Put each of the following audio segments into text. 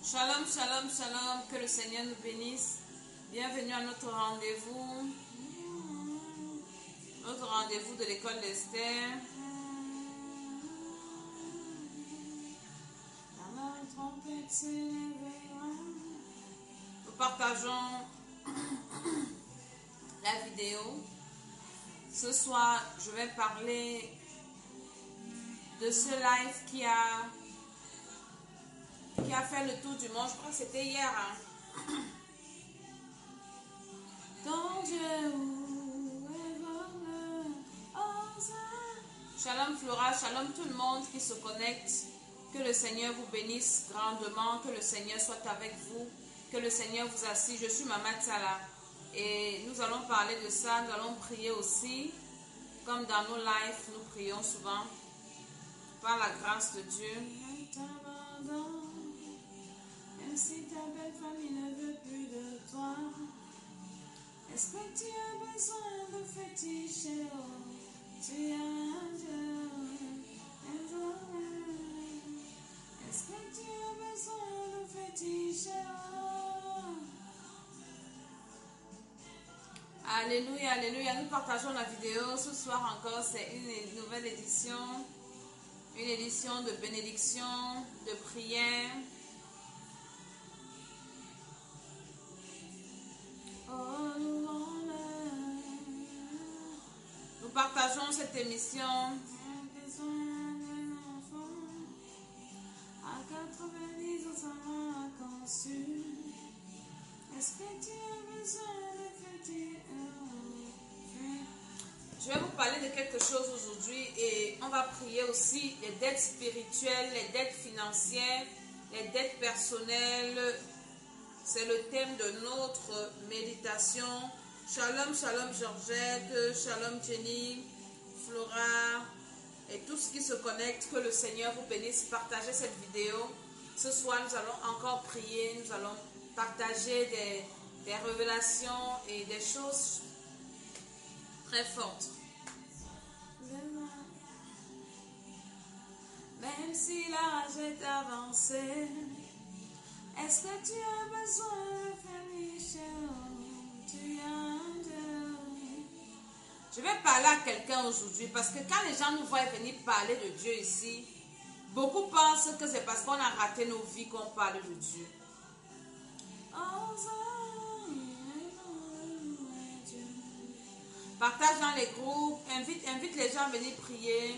Shalom, shalom, shalom, que le Seigneur nous bénisse. Bienvenue à notre rendez-vous de l'école d'Esther. Nous partageons la vidéo. Ce soir, je vais parler de ce live qui a fait le tour du monde. Je crois que c'était hier. Ton Dieu, Shalom Flora, shalom tout le monde qui se connecte. Que le Seigneur vous bénisse grandement, que le Seigneur soit avec vous, que le Seigneur vous assiste. Je suis Maman Tsala et nous allons parler de ça, nous allons prier aussi. Comme dans nos lives, nous prions souvent par la grâce de Dieu. Même si ta belle famille ne veut plus de toi, est-ce que tu as besoin de féticher? Tu as Dieu. Est-ce que tu as besoin de féticher? Alléluia, alléluia. Nous partageons la vidéo. Ce soir encore, c'est une nouvelle édition. Une édition de bénédiction, de prière. Nous partageons cette émission. À 90 ans, ça m'a conçu. Est-ce que tu as besoin de fêter? Je vais vous parler de quelque chose aujourd'hui et on va prier aussi les dettes spirituelles, les dettes financières, les dettes personnelles. C'est le thème de notre méditation. Shalom, shalom Georgette, shalom Jenny, Flora et tous ceux qui se connectent. Que le Seigneur vous bénisse. Partagez cette vidéo. Ce soir, nous allons encore prier. Nous allons partager des révélations et des choses très fortes. Même si l'âge est avancé, est-ce que tu as besoin de famille? Tu as Dieu. Je vais parler à quelqu'un aujourd'hui parce que quand les gens nous voient venir parler de Dieu ici, beaucoup pensent que c'est parce qu'on a raté nos vies qu'on parle de Dieu. Partage dans les groupes, invite les gens à venir prier.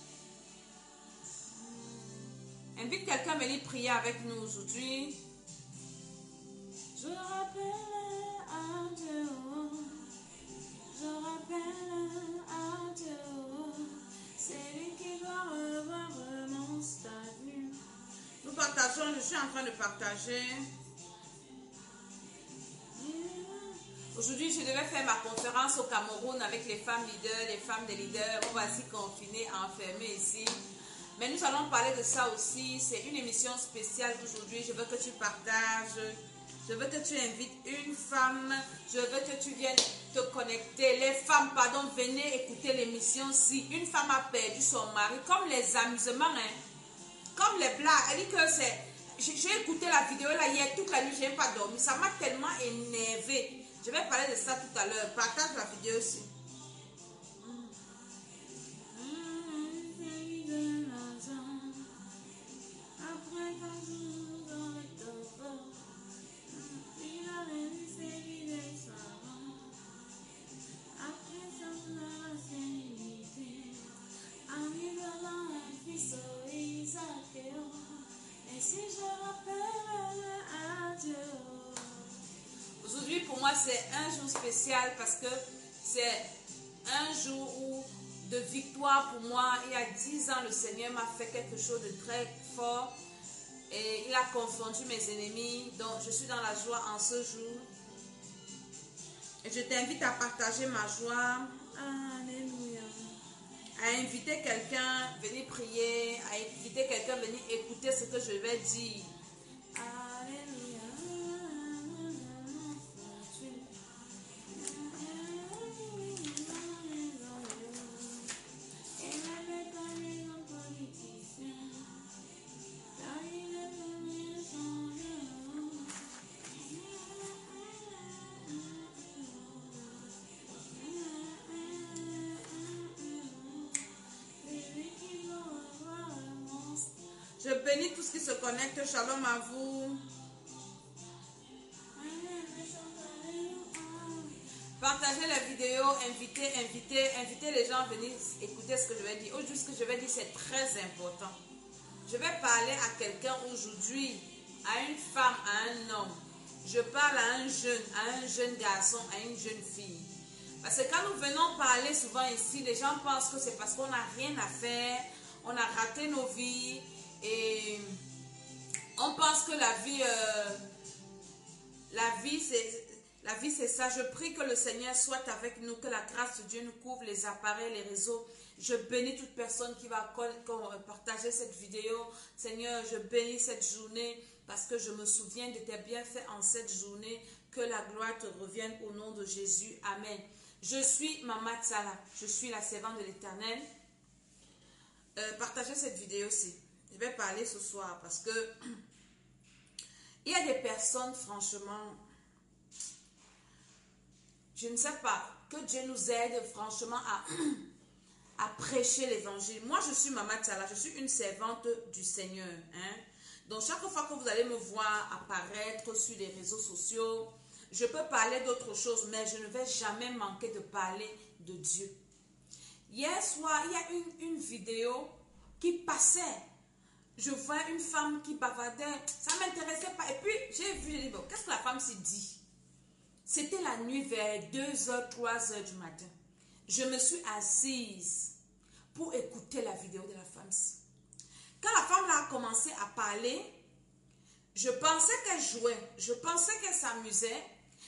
Invite quelqu'un à venir prier avec nous aujourd'hui. Je rappelle à Dieu, je rappelle à Dieu, c'est lui qui doit revoir mon statut. Nous partageons, je suis en train de partager. Aujourd'hui, je devais faire ma conférence au Cameroun avec les femmes leaders, les femmes des leaders. On va s'y confiner, enfermer ici. Mais nous allons parler de ça aussi. C'est une émission spéciale d'aujourd'hui. Je veux que tu partages. Je veux que tu invites une femme. Je veux que tu viennes te connecter. Les femmes, pardon, venez écouter l'émission. Si une femme a perdu son mari, comme les amusements, hein, comme les blagues. Elle dit que c'est... J'ai écouté la vidéo là hier, toute la nuit, je n'ai pas dormi. Ça m'a tellement énervé. Je vais parler de ça tout à l'heure. Partage la vidéo aussi. Aujourd'hui, pour moi, c'est un jour spécial parce que c'est un jour de victoire pour moi. Il y a 10 ans, le Seigneur m'a fait quelque chose de très fort et il a confondu mes ennemis. Donc, je suis dans la joie en ce jour. Et je t'invite à partager ma joie. Alléluia. À inviter quelqu'un, venir prier, à inviter quelqu'un, venir écouter ce que je vais dire. Alléluia. tous qui se connectent, shalom à vous. Partagez la vidéo, invitez les gens à venir écouter ce que je vais dire. Aujourd'hui, ce que je vais dire, c'est très important. Je vais parler à quelqu'un aujourd'hui, à une femme, à un homme. Je parle à un jeune garçon, à une jeune fille. Parce que quand nous venons parler souvent ici, les gens pensent que c'est parce qu'on n'a rien à faire, on a raté nos vies et on pense que la vie c'est ça. Je prie que le Seigneur soit avec nous, que la grâce de Dieu nous couvre les appareils, les réseaux. Je bénis toute personne qui va partager cette vidéo. Seigneur, je bénis cette journée parce que je me souviens de tes bienfaits en cette journée. Que la gloire te revienne au nom de Jésus. Amen. Je suis Maman Tsala. Je suis la servante de l'Éternel. Partagez cette vidéo-ci. Je vais parler ce soir parce que il y a des personnes, franchement, je ne sais pas, que Dieu nous aide franchement à prêcher l'évangile. Moi, je suis Maman Tsala, je suis une servante du Seigneur. Hein? Donc, chaque fois que vous allez me voir apparaître sur les réseaux sociaux, je peux parler d'autre chose, mais je ne vais jamais manquer de parler de Dieu. Hier soir, il y a une vidéo qui passait. Je vois une femme qui bavardait. Ça ne m'intéressait pas. Et puis, j'ai vu, j'ai dit, bon, qu'est-ce que la femme s'est dit? C'était la nuit vers 2h, 3h du matin. Je me suis assise pour écouter la vidéo de la femme. Quand la femme là a commencé à parler, je pensais qu'elle jouait. Je pensais qu'elle s'amusait.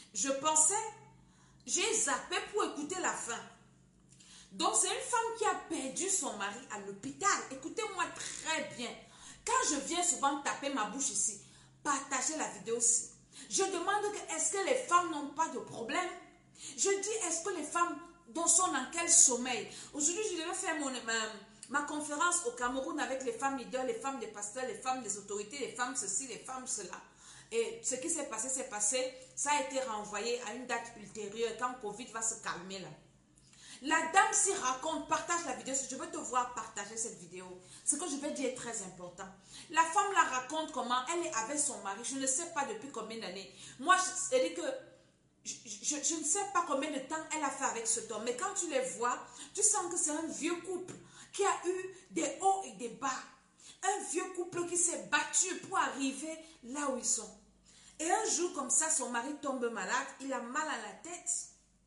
J'ai zappé pour écouter la fin. Donc, c'est une femme qui a perdu son mari à l'hôpital. Écoutez-moi très bien. Quand je viens souvent taper ma bouche ici, partagez la vidéo aussi. Je demande est-ce que les femmes n'ont pas de problème? Je dis est-ce que les femmes sont dans quel sommeil? Aujourd'hui, je devais faire ma conférence au Cameroun avec les femmes leaders, les femmes des pasteurs, les femmes des autorités, les femmes ceci, les femmes cela. Et ce qui s'est passé, ça a été renvoyé à une date ultérieure quand Covid va se calmer là. La dame s'y raconte, partage la vidéo. Je veux te voir partager cette vidéo. Ce que je vais dire est très important. La femme la raconte comment elle est avec son mari. Je ne sais pas depuis combien d'années. Moi, c'est-à-dire que je ne sais pas combien de temps elle a fait avec cet homme. Mais quand tu les vois, tu sens que c'est un vieux couple qui a eu des hauts et des bas. Un vieux couple qui s'est battu pour arriver là où ils sont. Et un jour comme ça, son mari tombe malade. Il a mal à la tête.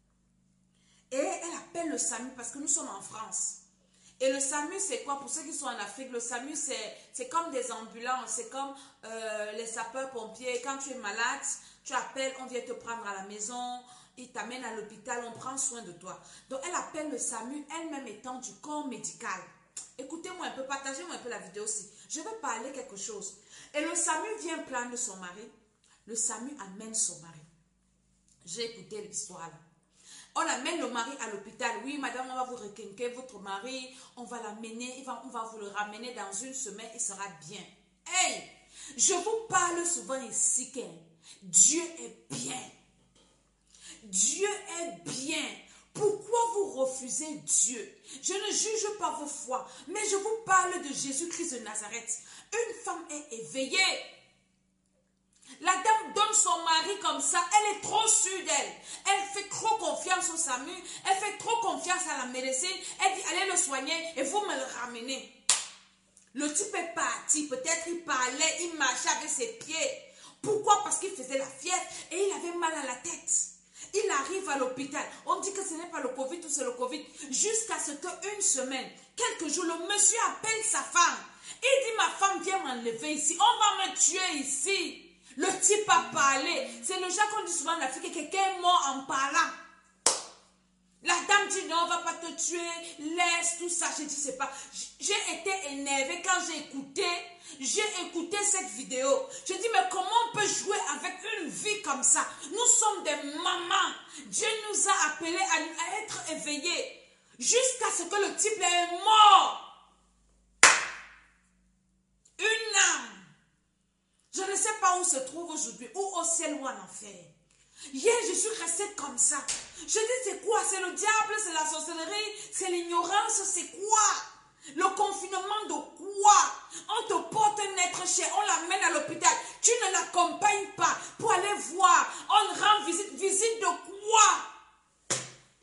Et elle appelle le SAMU parce que nous sommes en France. Et le SAMU, c'est quoi? Pour ceux qui sont en Afrique, le SAMU, c'est comme des ambulances, c'est comme les sapeurs-pompiers. Quand tu es malade, tu appelles, on vient te prendre à la maison, ils t'amènent à l'hôpital, on prend soin de toi. Donc, elle appelle le SAMU, elle-même étant du corps médical. Écoutez-moi un peu, partagez-moi un peu la vidéo aussi. Je vais parler quelque chose. Et le SAMU vient prendre son mari. Le SAMU amène son mari. J'ai écouté l'histoire là. On amène le mari à l'hôpital. Oui, madame, on va vous requinquer votre mari. On va l'amener, on va vous le ramener dans une semaine. Il sera bien. Hey, je vous parle souvent ici que Dieu est bien. Dieu est bien. Pourquoi vous refusez Dieu? Je ne juge pas vos foi, mais je vous parle de Jésus-Christ de Nazareth. Une femme est éveillée. La dame donne son mari comme ça, elle est trop sûre d'elle. Elle fait trop confiance au SAMU, elle fait trop confiance à la médecine. Elle dit allez le soigner et vous me le ramenez. Le type est parti, peut-être il parlait, il marchait avec ses pieds. Pourquoi? Parce qu'il faisait la fièvre et il avait mal à la tête. Il arrive à l'hôpital, on dit que ce n'est pas le Covid ou c'est le Covid. Jusqu'à ce qu'une semaine, quelques jours, le monsieur appelle sa femme. Il dit ma femme viens m'enlever ici, on va me tuer ici. Le type a parlé. C'est le genre qu'on dit souvent en Afrique, quelqu'un est mort en parlant. La dame dit non, on ne va pas te tuer, laisse tout ça. J'ai dit c'est pas. J'ai été énervée quand j'ai écouté cette vidéo. J'ai dit mais comment on peut jouer avec une vie comme ça? Nous sommes des mamans. Dieu nous a appelés à être éveillés. Jusqu'à ce que le type est mort. Une âme. Je ne sais pas où se trouve aujourd'hui, ou au ciel ou en enfer. Hier, je suis restée comme ça. Je dis, c'est quoi? C'est le diable, c'est la sorcellerie, c'est l'ignorance, c'est quoi? Le confinement de quoi? On te porte un être cher, on l'amène à l'hôpital. Tu ne l'accompagnes pas pour aller voir. On rend visite. Visite de quoi?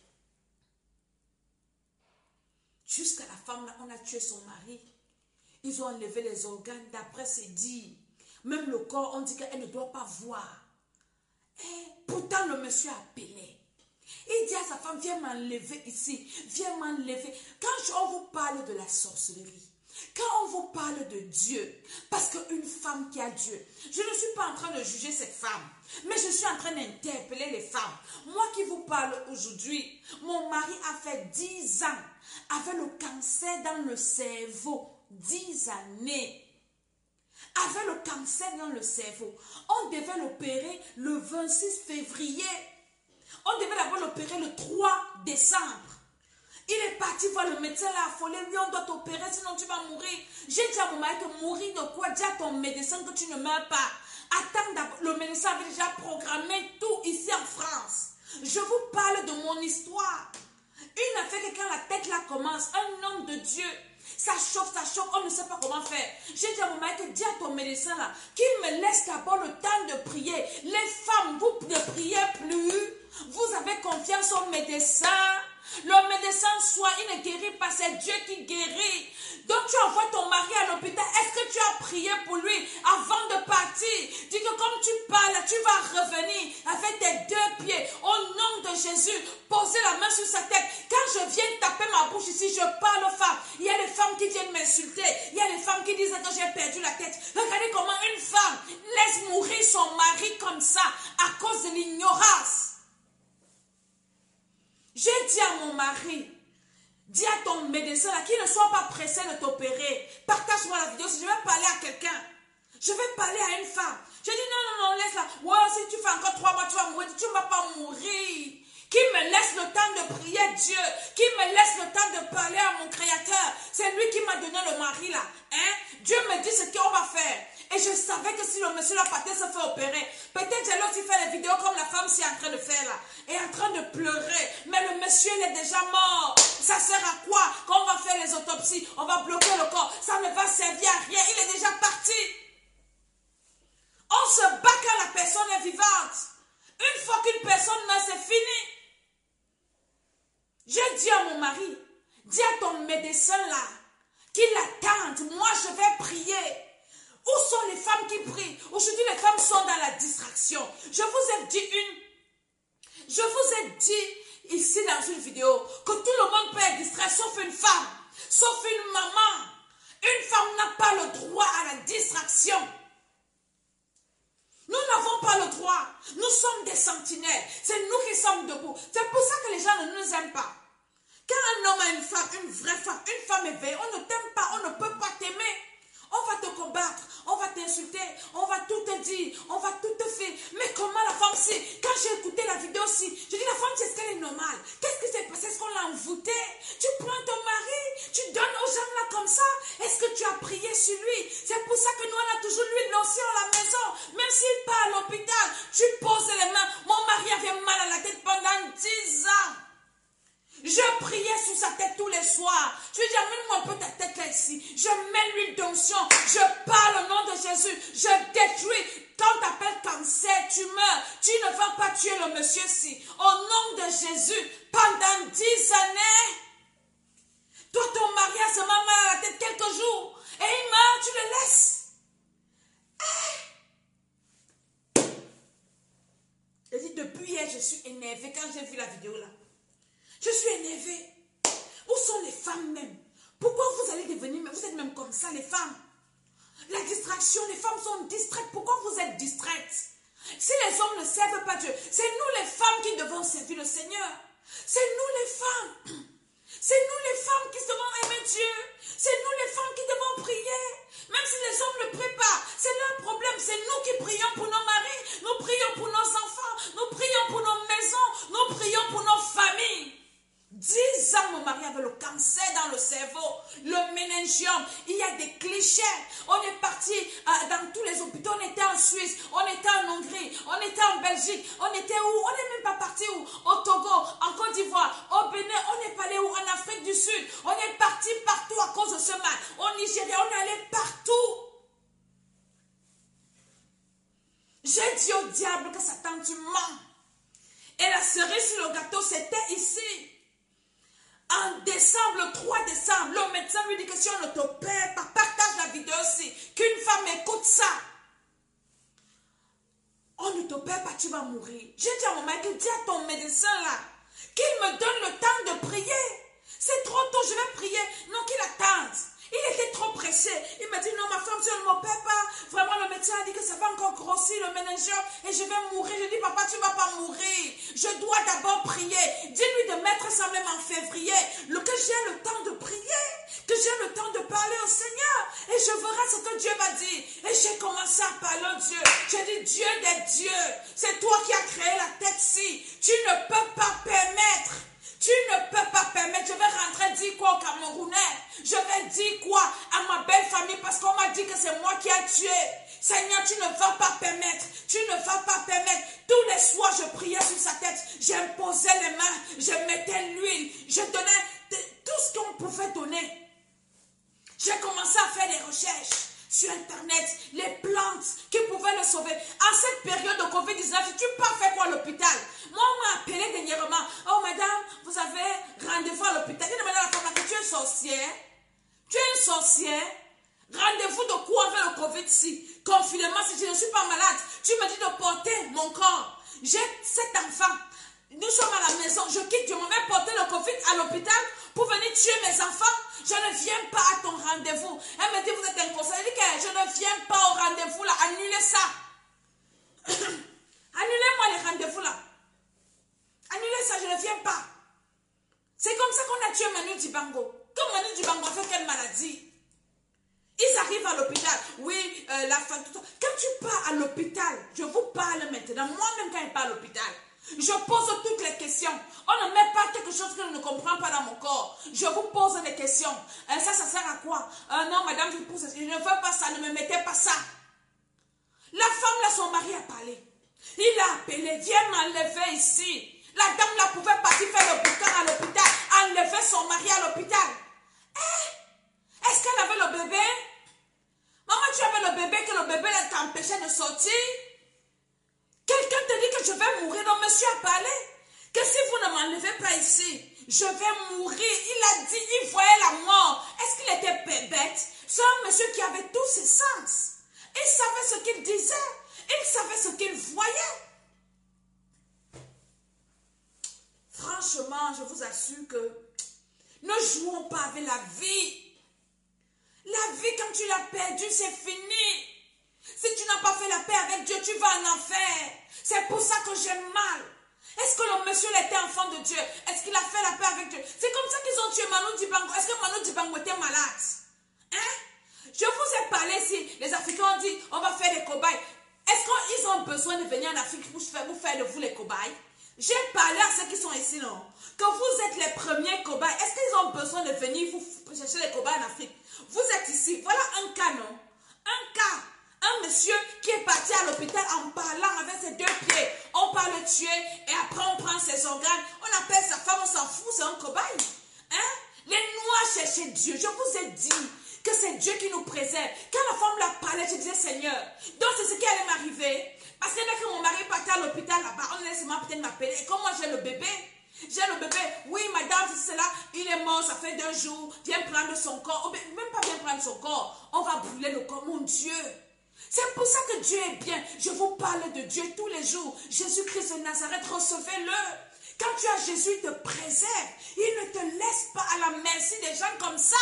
Jusqu'à la femme, là, on a tué son mari. Ils ont enlevé les organes. D'après c'est dit. Même le corps, on dit qu'elle ne doit pas voir. Pourtant, le monsieur a appelé. Il dit à sa femme, viens m'enlever ici. Viens m'enlever. Quand on vous parle de la sorcellerie, quand on vous parle de Dieu, parce qu'une femme qui a Dieu, je ne suis pas en train de juger cette femme, mais je suis en train d'interpeller les femmes. Moi qui vous parle aujourd'hui, mon mari a fait 10 ans avec le cancer dans le cerveau. 10 années. Avec le cancer dans le cerveau. On devait l'opérer le 26 février. On devait d'abord l'opérer le 3 décembre. Il est parti voir le médecin, l'a affolé. Lui, on doit t'opérer, sinon tu vas mourir. J'ai dit à mon mari que mourir de quoi? Dis à ton médecin que tu ne meurs pas. Attends d'abord. Le médecin avait déjà programmé tout ici en France. Je vous parle de mon histoire. Une affaire que quand la tête là commence, un homme de Dieu, ça chauffe, on ne sait pas comment faire. J'ai dit à mon mari que dis à ton médecin là, qu'il me laisse d'abord le temps de prier. Les femmes, vous ne priez plus. Vous avez confiance au médecin. Le médecin soit, il ne guérit pas, c'est Dieu qui guérit. Donc tu envoies ton mari à l'hôpital. Est-ce que tu as prié pour lui avant de partir? Dis que comme tu parles, tu vas revenir avec tes 2 pieds. Au nom de Jésus, posez la main sur sa tête. Quand je viens taper ma bouche ici, je parle aux femmes. Il y a des femmes qui viennent m'insulter. Il y a des femmes qui disent que j'ai perdu la tête. Regardez comment une femme laisse mourir son mari comme ça à cause de l'ignorance. J'ai dit à mon mari, dis à ton médecin là, qu'il ne soit pas pressé de t'opérer. Partage-moi la vidéo si je vais parler à quelqu'un. Je vais parler à une femme. Je dis non, laisse-la. Ouais, si tu fais encore 3 mois, tu vas mourir. Tu ne vas pas mourir. Qui me laisse le temps de prier Dieu. Qui me laisse le temps de parler à mon Créateur. C'est lui qui m'a donné le mari là. Hein? Dieu me dit ce qu'on va faire. Et je savais que si le monsieur là partait se fait opérer, peut-être j'allais aussi faire les vidéos comme la femme s'est en train de faire là. Et en train de pleurer. Mais le monsieur il est déjà mort. Ça sert à quoi? Quand on va faire les autopsies, on va bloquer le corps. Ça ne va servir à rien. Il est déjà parti. On se bat quand la personne est vivante. Une fois qu'une personne meurt, c'est fini. J'ai dit à mon mari, dis à ton médecin là, qu'il attende. Moi, je vais prier. Où sont les femmes qui prient? Aujourd'hui, les femmes sont dans la distraction. Je vous ai dit ici dans une vidéo que tout le monde peut être distrait, sauf une femme, sauf une maman. Une femme n'a pas le droit à la distraction. Nous n'avons pas le droit. Nous sommes des sentinelles. C'est nous qui sommes debout. C'est pour ça que les gens ne nous aiment pas. Quand un homme a une femme, une vraie femme, une femme éveillée, on ne t'aime pas, on ne peut pas t'aimer. On va te combattre, on va t'insulter, on va tout te dire, on va tout te faire. Mais comment la femme si? Quand j'ai écouté la vidéo aussi, je dis la femme, est-ce qu'elle est normale? Qu'est-ce qui s'est passé? Est-ce qu'on l'a envoûtée? Tu prends ton mari, tu donnes aux gens là comme ça. Est-ce que tu as prié sur lui? C'est pour ça que nous, on a toujours l'huile d'onction à la maison. Même s'il part à l'hôpital, tu poses les mains. Mon mari avait mal à la tête pendant 10 ans. Je priais sur sa tête tous les soirs. Je lui dis, amène-moi un peu ta tête là ici. Je mets l'huile d'onction. Je parle au nom de Jésus. Je détruis. Quand tu appelles cancer, tu meurs. Tu ne vas pas tuer le monsieur-ci. Au nom de Jésus, pendant 10 années, toi, ton mari a seulement mal à la tête quelques jours. Et il meurt, tu le laisses. Je dis, depuis hier, je suis énervée quand j'ai vu la vidéo là. Je suis énervée. Où sont les femmes même? Pourquoi vous allez devenir, vous êtes même comme ça les femmes? La distraction, les femmes sont distraites. Pourquoi vous êtes distraites? Si les hommes ne servent pas Dieu, c'est nous les femmes qui devons servir le Seigneur. C'est nous les femmes. C'est nous les femmes qui devons aimer Dieu. C'est nous les femmes qui devons prier. Même si les hommes ne prient pas, c'est leur problème. C'est nous qui prions pour nos maris. Nous prions pour nos enfants. Nous prions pour nos maisons. Nous prions pour nos familles. 10 ans, mon mari avait le cancer dans le cerveau, le méningiome. Il y a des clichés. On est parti dans tous les hôpitaux. On était en Suisse, on était en Hongrie, on était en Belgique. On était où? On n'est même pas parti où? Au Togo, en Côte d'Ivoire, au Bénin. On n'est pas allé où? En Afrique du Sud. On est parti partout à cause de ce mal. Au Nigeria, on est allé partout. J'ai dit au diable que Satan, tu mens. Et la cerise sur le gâteau, c'était ici. En décembre, le 3 décembre, le médecin lui dit que si on ne t'opère pas, partage la vidéo aussi. Qu'une femme écoute ça. On ne t'opère pas, tu vas mourir. J'ai dit à mon mari, dis à ton médecin là, qu'il me donne le temps de prier. C'est trop tôt, je vais prier. Non, qu'il attende. Il était trop pressé. Il m'a dit, non, ma femme, si on ne m'opère pas, vraiment, le médecin a dit que ça va encore grossir, le ménageur, et je vais mourir. Je dis, papa, tu ne vas pas mourir. Je dois d'abord prier. Dis-lui de mettre ça même en février. Que j'ai le temps de prier. Que j'ai le temps de parler au Seigneur. Et je verrai ce que Dieu va dire. Et j'ai commencé à parler au Dieu. J'ai dit, Dieu des dieux, c'est toi qui as créé la tête-ci. Tu ne peux pas permettre. Tu ne peux pas permettre. Je vais rentrer dire quoi aux Camerounais? Je vais dire quoi à ma belle famille? Parce qu'on m'a dit que c'est moi qui ai tué. Seigneur, tu ne vas pas permettre. Tu ne vas pas permettre. Tous les soirs, je priais sur sa tête. J'imposais les mains. Je mettais l'huile. Je donnais tout ce qu'on pouvait donner. J'ai commencé à faire des recherches sur Internet, les plantes qui pouvaient le sauver. En cette période de Covid-19, tu peux faire quoi à l'hôpital? Moi, on m'a appelé dernièrement. Oh, madame, vous avez rendez-vous à l'hôpital. J'ai demandé à la femme que tu es une sorcière. Tu es une sorcière. Rendez-vous de quoi avec le Covid-ci? Confinement, si je ne suis pas malade. Tu me dis de porter mon corps. J'ai 7 enfants. Nous sommes à la maison. Je quitte, je m'en vais porter le Covid à l'hôpital pour venir tuer mes enfants. Je ne viens pas à ton rendez-vous. Elle me dit, vous êtes inconscient. Elle dit que je ne viens pas au rendez-vous là. Annulez ça. Annulez-moi les rendez-vous là. Annulez ça, je ne viens pas. C'est comme ça qu'on a tué Manu Dibango. Comme Manu Dibango a fait quelle maladie? Ils arrivent à l'hôpital. Oui, la femme. Quand tu pars à l'hôpital, je vous parle maintenant. Moi-même, quand je pars à l'hôpital, je pose toutes les questions. On ne met pas quelque chose que je ne comprends pas dans mon corps. Je vous pose des questions. Ça sert à quoi? Non, madame, je ne veux pas ça. Ne me mettez pas ça. La femme, là, son mari a parlé. Il a appelé. Viens m'enlever ici. La dame, là, pouvait partir faire le boucan à l'hôpital. Enlever son mari à l'hôpital. Est-ce qu'elle avait le bébé? Maman, tu avais le bébé, que le bébé t'empêchait de sortir? Quelqu'un te dit que je vais mourir. Donc, monsieur a parlé. Que si vous ne m'enlevez pas ici, je vais mourir. Il a dit, il voyait la mort. Est-ce qu'il était bête? C'est un monsieur qui avait tous ses sens. Il savait ce qu'il disait. Il savait ce qu'il voyait. Franchement, je vous assure que ne jouons pas avec la vie. La vie, quand tu l'as perdue, c'est fini. Si tu n'as pas fait la paix avec Dieu, tu vas en enfer. C'est pour ça que j'ai mal. Est-ce que le monsieur était enfant de Dieu? Est-ce qu'il a fait la paix avec Dieu? C'est comme ça qu'ils ont tué Manu Dibango. Est-ce que Manu Dibango était malade? Je vous ai parlé ici. Les Africains ont dit, on va faire des cobayes. Est-ce qu'ils ont besoin de venir en Afrique pour vous faire de vous les cobayes? J'ai parlé à ceux qui sont ici, non? Que vous êtes les premiers cobayes. Est-ce qu'ils ont besoin de venir vous chercher les cobayes en Afrique? Vous êtes ici. Voilà un cas, non? Un cas. Un monsieur qui est parti à l'hôpital en parlant avec ses 2 pieds. On part le tuer et après on prend ses organes. On appelle sa femme, on s'en fout, c'est un cobaye. Les Noirs cherchaient Dieu. Je vous ai dit que c'est Dieu qui nous préserve. Quand la femme l'a parlé, je disais Seigneur. Donc c'est ce qui allait m'arriver. Parce que dès que mon mari partait à l'hôpital là-bas, on allait seulement peut-être m'appeler. Et comme moi j'ai le bébé. J'ai le bébé, oui madame, c'est cela, il est mort, ça fait 2 jours, viens prendre son corps, même pas viens prendre son corps, on va brûler le corps, mon Dieu. C'est pour ça que Dieu est bien. Je vous parle de Dieu tous les jours. Jésus-Christ de Nazareth, recevez-le. Quand tu as Jésus, il te préserve. Il ne te laisse pas à la merci des gens comme ça.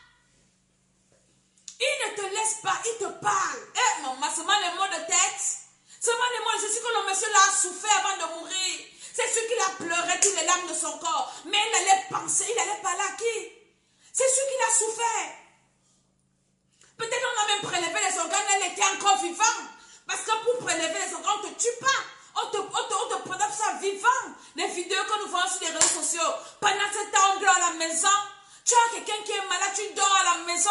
Il ne te laisse pas, il te parle. Maman, seulement les mots de tête. Seulement les mots, je sais que le monsieur là a souffert avant de mourir. C'est celui qui a pleuré toutes les larmes de son corps. Mais il allait penser, il allait parler à qui? C'est celui qui a souffert. Peut-être on a même prélevé les organes, elle était encore vivante. Parce que pour prélever les organes, on ne te tue pas. On te prélève ça vivant. Les vidéos que nous voyons sur les réseaux sociaux. Pendant ce temps, on dort à la maison. Tu as quelqu'un qui est malade, tu dors à la maison.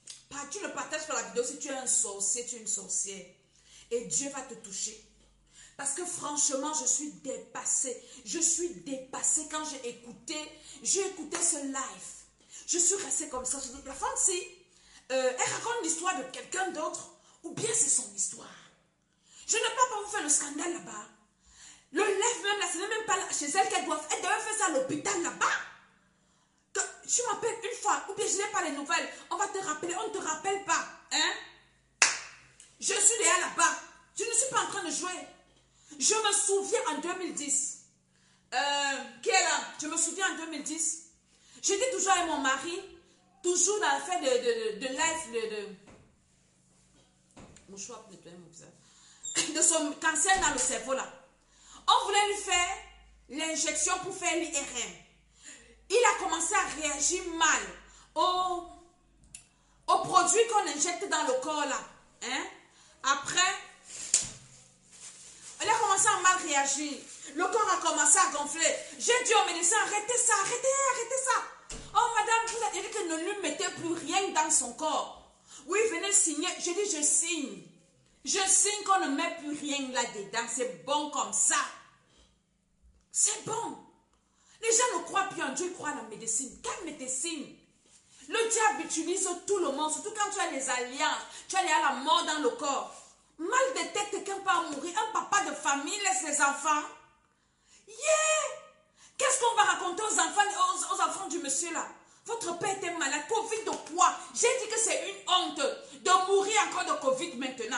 Tu le partages sur la vidéo si tu es un sorcier, tu es une sorcière. Et Dieu va te toucher. Parce que franchement, je suis dépassée. Je suis dépassée quand j'ai écouté ce live. Je suis restée comme ça. La femme, si elle raconte l'histoire de quelqu'un d'autre, ou bien c'est son histoire. Je ne peux pas vous faire le scandale là-bas. Le live même là, ce n'est même pas chez elle qu'elle doit faire. Elle devait faire ça à l'hôpital là-bas. Tu m'appelles une fois, ou bien je n'ai pas les nouvelles. On va te rappeler, on ne te rappelle pas. Hein? Je suis déjà là-bas. Je ne suis pas en train de jouer. Je me souviens en 2010. Qui est là? Je me souviens en 2010. J'étais toujours avec mon mari. Toujours dans l'affaire de live. Mon choix pour nettoyer mon visage. De son cancer dans le cerveau là. On voulait lui faire l'injection pour faire l'IRM. Il a commencé à réagir mal aux produits qu'on injecte dans le corps là. Hein? Après, il a commencé à mal réagir. Le corps a commencé à gonfler. J'ai dit au médecin, arrêtez ça, arrêtez ça. Oh madame, vous avez dit que ne lui mettez plus rien dans son corps. Oui, venez signer. J'ai dit, je signe. Je signe qu'on ne met plus rien là-dedans. C'est bon comme ça. C'est bon. Les gens ne croient plus en Dieu, ils croient en la médecine. Quelle médecine? Le diable utilise tout le monde, surtout quand tu as des alliances. Tu as la mort dans le corps. Mal de tête, quelqu'un peut mourir. Un papa de famille laisse les enfants. Yeah! Qu'est-ce qu'on va raconter aux enfants du monsieur là? Votre père était malade. Covid de quoi? J'ai dit que c'est une honte de mourir encore de Covid maintenant.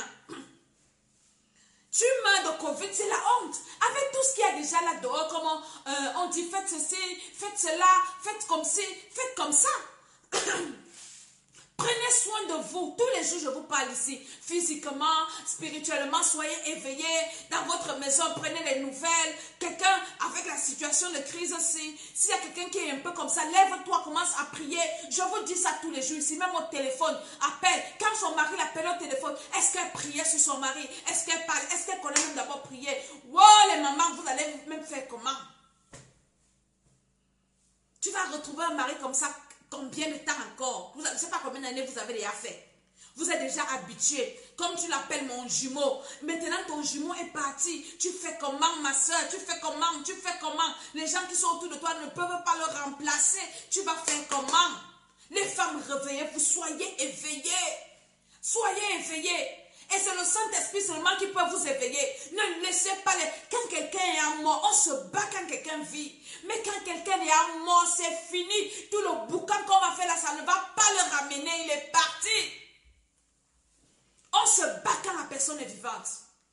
Tu meurs de Covid, c'est la honte. Avec tout ce qu'il y a déjà là dehors, comment on dit faites ceci, faites cela, faites comme ci, faites comme ça. Prenez soin de vous. Tous les jours, je vous parle ici. Physiquement, spirituellement, soyez éveillés. Dans votre maison, prenez les nouvelles. Quelqu'un avec la situation de crise aussi. S'il y a quelqu'un qui est un peu comme ça, lève-toi, commence à prier. Je vous dis ça tous les jours ici. Même au téléphone, appelle. Quand son mari l'appelle au téléphone, est-ce qu'elle priait sur son mari? Est-ce qu'elle parle? Est-ce qu'elle connaît même d'abord prier? Wow, les mamans, vous allez même faire comment? Tu vas retrouver un mari comme ça. Combien de temps encore? Je ne sais pas combien d'années vous avez déjà fait. Vous êtes déjà habitué. Comme tu l'appelles mon jumeau. Maintenant, ton jumeau est parti. Tu fais comment, ma soeur? Tu fais comment? Tu fais comment? Les gens qui sont autour de toi ne peuvent pas le remplacer. Tu vas faire comment? Les femmes, réveillez-vous. Soyez éveillées. Soyez éveillés. Et c'est le Saint-Esprit seulement qui peut vous éveiller. Ne laissez pas les... Quand quelqu'un est à mort, on se bat quand quelqu'un vit. Mais quand quelqu'un est à mort, c'est fini. Tout le boucan qu'on va faire là, ça ne va pas le ramener. Il est parti. On se bat quand la personne est vivante.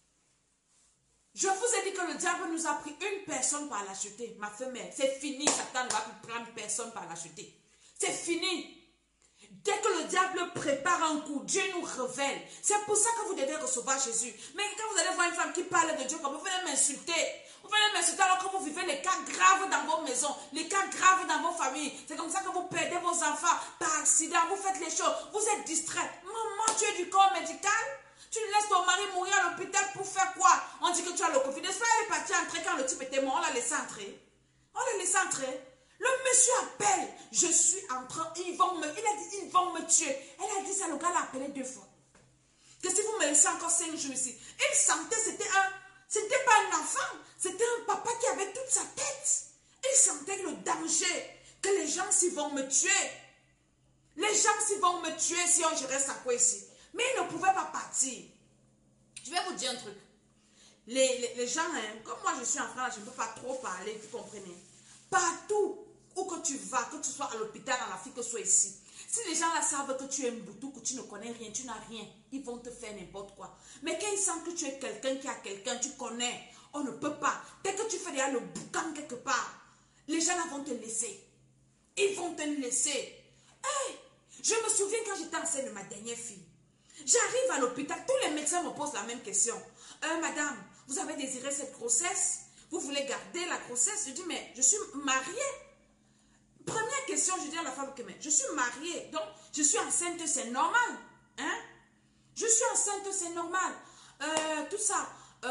Je vous ai dit que le diable nous a pris une personne par l'acheter. Ma femelle, c'est fini. Satan ne va plus prendre personne par l'acheter. C'est fini. Dès que le diable prépare un coup, Dieu nous révèle. C'est pour ça que vous devez recevoir Jésus. Mais quand vous allez voir une femme qui parle de Dieu, comme vous venez m'insulter. Vous venez m'insulter alors que vous vivez les cas graves dans vos maisons, les cas graves dans vos familles. C'est comme ça que vous perdez vos enfants par accident. Vous faites les choses. Vous êtes distrait. Maman, tu es du corps médical. Tu laisses ton mari mourir à l'hôpital pour faire quoi? On dit que tu as le Covid. N'est-ce pas, elle est partie entrer quand le type était mort. On l'a laissé entrer. On l'a laissé entrer. Le monsieur appelle, je suis en train, il a dit, ils vont me tuer. Elle a dit ça, le gars l'a appelé 2 fois. Que si vous me laissez encore 5 jours ici. Il sentait, c'était pas un enfant, c'était un papa qui avait toute sa tête. Il sentait le danger, que les gens s'y vont me tuer. Les gens s'y vont me tuer si je reste à quoi ici. Mais il ne pouvait pas partir. Je vais vous dire un truc. Les gens, hein, comme moi je suis en France, je ne peux pas trop parler, vous comprenez. Partout où que tu vas, que tu sois à l'hôpital, en Afrique, que tu sois ici. Si les gens là savent que tu es un boutou, que tu ne connais rien, tu n'as rien, ils vont te faire n'importe quoi. Mais quand ils sentent que tu es quelqu'un qui a quelqu'un, tu connais, on ne peut pas. Dès que tu fais déjà le boucan quelque part, les gens là vont te laisser. Ils vont te laisser. Hey, je me souviens quand j'étais enceinte de ma dernière fille. J'arrive à l'hôpital, tous les médecins me posent la même question. Madame, vous avez désiré cette grossesse? Vous voulez garder la grossesse? Je dis, mais je suis mariée. Première question, je dis à la femme que je suis mariée, donc je suis enceinte, c'est normal. Hein? Je suis enceinte, c'est normal. Tout ça.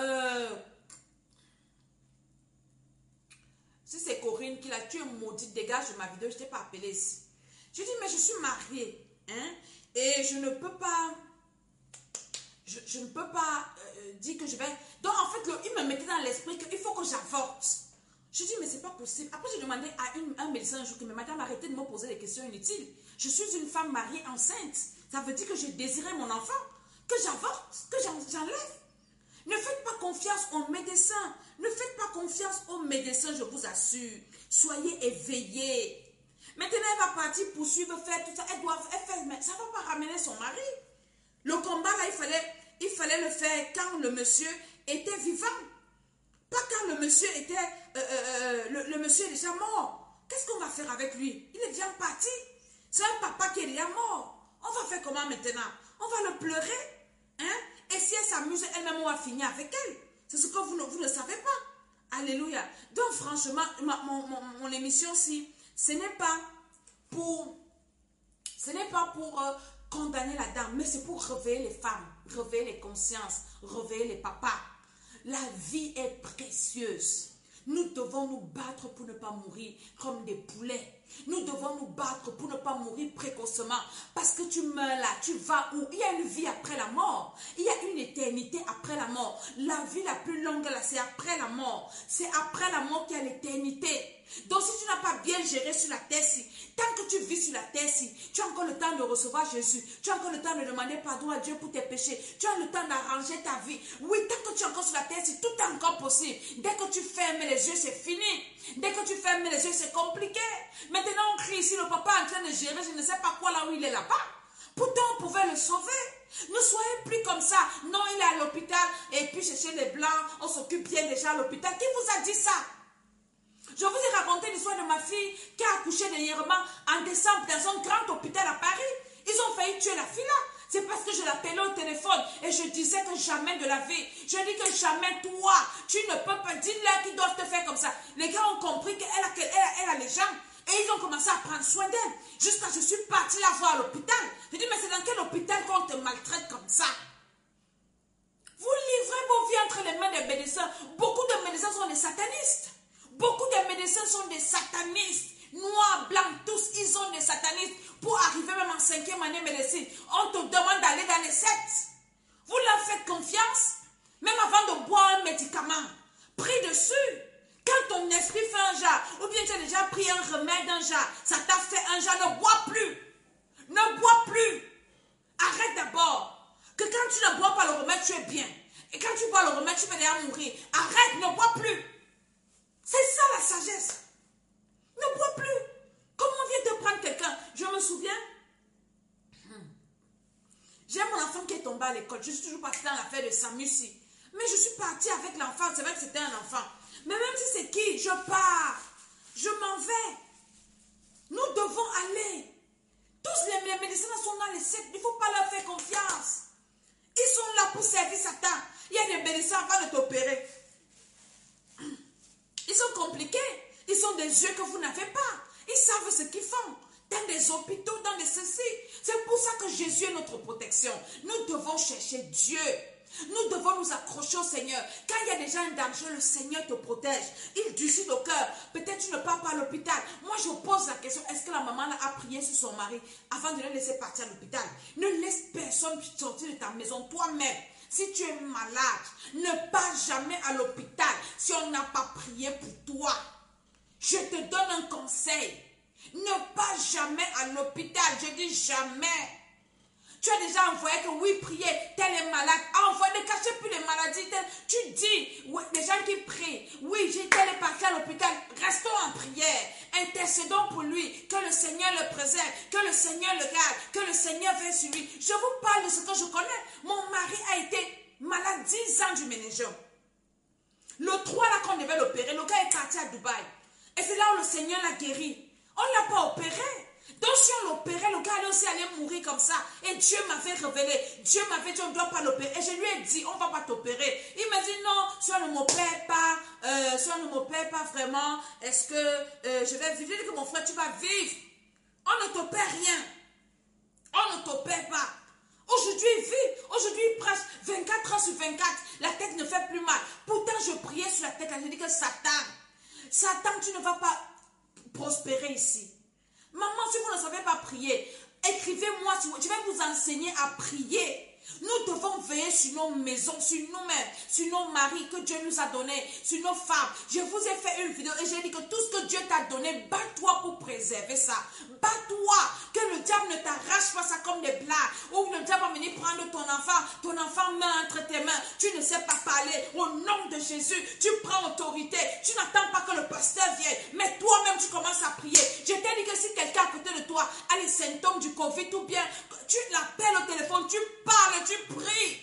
Si c'est Corinne qui l'a tué, maudite, dégage de ma vidéo, je ne t'ai pas appelée ici. Je dis, mais je suis mariée. Hein? Et je ne peux pas... Je ne peux pas dire que je vais Donc en fait, il me mettait dans l'esprit qu'il faut que j'avorte. Je dis, mais c'est pas possible. Après, j'ai demandé à un médecin un jour que, mais madame, arrêtez de me poser des questions inutiles. Je suis une femme mariée enceinte. Ça veut dire que j'ai désiré mon enfant, que j'avorte, que j'enlève. Ne faites pas confiance aux médecins. Ne faites pas confiance aux médecins, je vous assure. Soyez éveillés. Maintenant, elle va partir poursuivre, faire tout ça. Elle fait, mais ça ne va pas ramener son mari. Le combat, là, il fallait le faire quand le monsieur était vivant. Pas quand le monsieur était... le monsieur est déjà mort. Qu'est-ce qu'on va faire avec lui? Il est déjà parti. C'est un papa qui est déjà mort. On va faire comment maintenant? On va le pleurer. Hein? Et si elle s'amuse, elle-même, on va finir avec elle. C'est ce que vous ne savez pas. Alléluia. Donc, franchement, mon émission-ci, ce n'est pas pour condamner la dame, mais c'est pour réveiller les femmes, réveiller les consciences, réveiller les papas. La vie est précieuse. Nous devons nous battre pour ne pas mourir comme des poulets. Nous devons nous battre pour ne pas mourir précocement. Parce que tu meurs là, tu vas où? Il y a une vie après la mort. Il y a une éternité après la mort. La vie la plus longue là, c'est après la mort. C'est après la mort qu'il y a l'éternité. Donc si tu n'as pas bien géré sur la terre-ci, tant que tu vis sur la terre-ci, tu as encore le temps de recevoir Jésus. Tu as encore le temps de demander pardon à Dieu pour tes péchés. Tu as le temps d'arranger ta vie. Oui, tant que tu es encore sur la terre-ci, tout est encore possible. Dès que tu fermes les yeux, c'est fini. Dès que tu fermes les yeux, c'est compliqué. Maintenant, on crie ici, le papa est en train de gérer, je ne sais pas quoi là où il est là-bas. Pourtant, on pouvait le sauver. Ne soyez plus comme ça. Non, il est à l'hôpital et puis chez les Blancs, on s'occupe bien déjà à l'hôpital. Qui vous a dit ça? Je vous ai raconté l'histoire de ma fille qui a accouché dernièrement en décembre dans un grand hôpital à Paris. Ils ont failli tuer la fille là. C'est parce que je l'appelais au téléphone et je disais que jamais de la vie. Je dis que jamais toi, tu ne peux pas dire là qu'ils doivent te faire comme ça. Les gars ont compris qu'elle a les jambes et ils ont commencé à prendre soin d'elle. Jusqu'à je suis partie la voir à l'hôpital. Je dis, mais c'est dans quel hôpital qu'on te maltraite comme ça? Vous livrez vos vies entre les mains des médecins. Beaucoup de médecins sont des satanistes. Beaucoup de médecins sont des satanistes. Noirs, blancs, tous, ils sont des satanistes. Pour arriver même en 5e année médecine, on te demande d'aller dans les sectes. Vous leur faites confiance? Même avant de boire un médicament, prie dessus. Quand ton esprit fait un genre, ou bien tu as déjà pris un remède d'un genre, ça t'a fait un genre, ne bois plus. Ne bois plus. Arrête d'abord. Que quand tu ne bois pas le remède, tu es bien. Et quand tu bois le remède, tu vas déjà mourir. Arrête, ne bois plus. C'est ça la sagesse. Ne bois plus. Comment on vient de prendre quelqu'un? Je me souviens. J'ai mon enfant qui est tombé à l'école. Je suis toujours partie dans l'affaire de Samusi. Mais je suis partie avec l'enfant. C'est vrai que c'était un enfant. Mais même si c'est qui, je pars. Je m'en vais. Nous devons aller. Tous les médecins sont dans les sectes. Il ne faut pas leur faire confiance. Ils sont là pour servir Satan. Il y a des médecins avant de t'opérer. Ils sont compliqués. Ils ont des yeux que vous n'avez pas. Ils savent ce qu'ils font. Dans des hôpitaux, dans des ceci. C'est pour ça que Jésus est notre protection. Nous devons chercher Dieu. Nous devons nous accrocher au Seigneur. Quand il y a déjà un danger, le Seigneur te protège. Il décide au cœur. Peut-être tu ne pars pas à l'hôpital. Moi, je pose la question, est-ce que la maman a prié sur son mari avant de le laisser partir à l'hôpital? Ne laisse personne sortir de ta maison toi-même. Si tu es malade, ne pars jamais à l'hôpital si on n'a pas prié pour toi. Je te donne un conseil. Ne pars jamais à l'hôpital. Je dis jamais. Tu as déjà envoyé que oui, priez, tel est malade. Envoie, ne cachez plus les maladies. Tu dis, oui, les gens qui prient, oui, tel est parti à l'hôpital. Restons en prière. Intercédons pour lui. Que le Seigneur le préserve. Que le Seigneur le garde. Que le Seigneur veille sur lui. Je vous parle de ce que je connais. Mon mari a été malade 10 ans du méningome. Le 3 là qu'on devait l'opérer, le gars est parti à Dubaï. Et c'est là où le Seigneur l'a guéri. On ne l'a pas opéré. Donc si on l'opérait, le gars allait aussi aller mourir comme ça. Et Dieu m'avait révélé. Dieu m'avait dit on ne doit pas l'opérer. Et je lui ai dit on ne va pas t'opérer. Il m'a dit non, si on ne m'opère pas, si on ne m'opère pas vraiment, est-ce que je vais vivre? Je dis que mon frère, tu vas vivre. On ne t'opère rien. On ne t'opère pas. Aujourd'hui, il vit. Aujourd'hui, il prêche 24 heures sur 24. La tête ne fait plus mal. Pourtant, je priais sur la tête. Je dis que Satan, tu ne vas pas prospérer ici. Maman, si vous ne savez pas prier, écrivez-moi, je vais vous enseigner à prier. Nous devons veiller sur nos maisons, sur nous-mêmes, sur nos maris que Dieu nous a donnés, sur nos femmes. Je vous ai fait une vidéo et j'ai dit que tout ce que Dieu t'a donné, bats-toi pour préserver ça. Bats-toi, que le diable ne t'arrache pas ça comme des blagues. Ou le diable va venir prendre ton enfant main entre tes mains. Tu ne sais pas parler. Au nom de Jésus, tu prends autorité. Tu n'attends pas que le pasteur vienne, mais toi-même tu commences à prier. Je t'ai dit que si quelqu'un à côté de toi a les symptômes du Covid ou bien tu l'appelles au téléphone, tu parles, tu pries.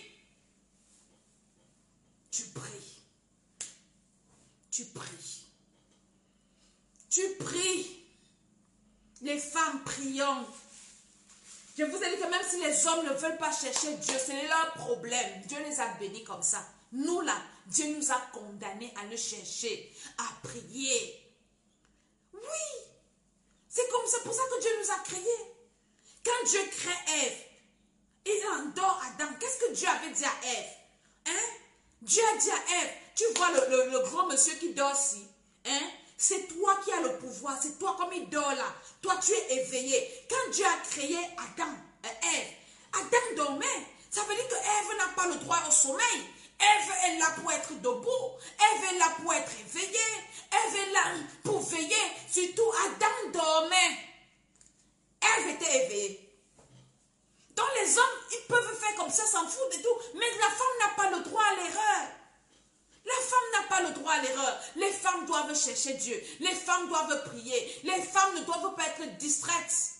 Tu pries. Tu pries. Tu pries. Les femmes prions. Je vous ai dit que même si les hommes ne veulent pas chercher Dieu, c'est leur problème. Dieu les a bénis comme ça. Nous là, Dieu nous a condamnés à le chercher, à prier. Oui. C'est pour ça que Dieu nous a créés. Quand Dieu crée Ève, il endort Adam. Qu'est-ce que Dieu avait dit à Ève? Hein? Dieu a dit à Ève, tu vois le grand monsieur qui dort ici. Hein? C'est toi qui as le pouvoir. C'est toi comme il dort là. Toi, tu es éveillé. Quand Dieu a créé Ève, Adam dormait. Ça veut dire que Ève n'a pas le droit au sommeil. Ève est là pour être debout. Ève est là pour être éveillée. Ève est là pour veiller. Surtout, Adam dormait. Ève était éveillée. Donc les hommes, ils peuvent faire comme ça, s'en foutent et tout. Mais la femme n'a pas le droit à l'erreur. La femme n'a pas le droit à l'erreur. Les femmes doivent chercher Dieu. Les femmes doivent prier. Les femmes ne doivent pas être distraites.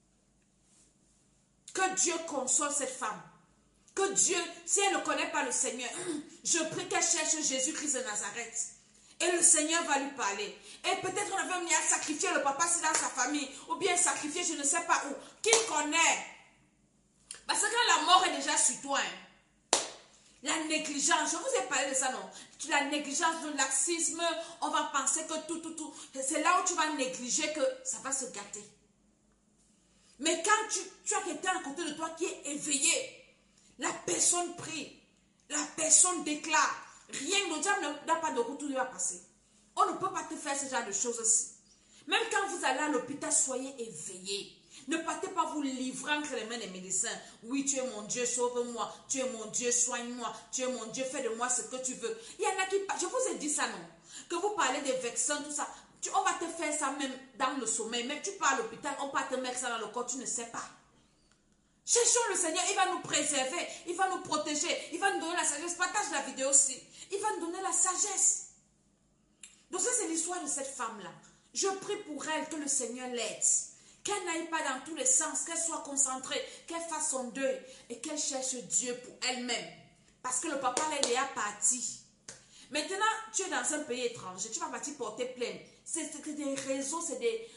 Que Dieu console cette femme. Que Dieu, si elle ne connaît pas le Seigneur, je prie qu'elle cherche Jésus-Christ de Nazareth. Et le Seigneur va lui parler. Et peut-être on avait mis à sacrifier le papa, c'est dans sa famille. Ou bien sacrifier je ne sais pas où. Qui connaît? Parce que la mort est déjà sur toi. Hein. La négligence, je vous ai parlé de ça, non? La négligence, le laxisme, on va penser que tout. C'est là où tu vas négliger que ça va se gâter. Mais quand tu as quelqu'un à côté de toi qui est éveillé, la personne prie, la personne déclare. Rien, le diable n'a pas de retour, il va passer. On ne peut pas te faire ce genre de choses aussi. Même quand vous allez à l'hôpital, soyez éveillés. Ne partez pas vous livrer entre les mains des médecins. Oui, tu es mon Dieu, sauve-moi. Tu es mon Dieu, soigne-moi. Tu es mon Dieu, fais de moi ce que tu veux. Il y en a qui, je vous ai dit ça, non? Que vous parlez des vaccins, tout ça. On va te faire ça même dans le sommeil. Même tu pars à l'hôpital, on va te mettre ça dans le corps, tu ne sais pas. Cherchons le Seigneur, il va nous préserver, il va nous protéger, il va nous donner la sagesse. Partage la vidéo aussi. Il va nous donner la sagesse. Donc ça, c'est l'histoire de cette femme-là. Je prie pour elle que le Seigneur l'aide. Qu'elle n'aille pas dans tous les sens, qu'elle soit concentrée, qu'elle fasse son deuil et qu'elle cherche Dieu pour elle-même. Parce que le papa, là, il est parti. Maintenant, tu es dans un pays étranger, tu vas partir porter plainte. C'est des réseaux, c'est des...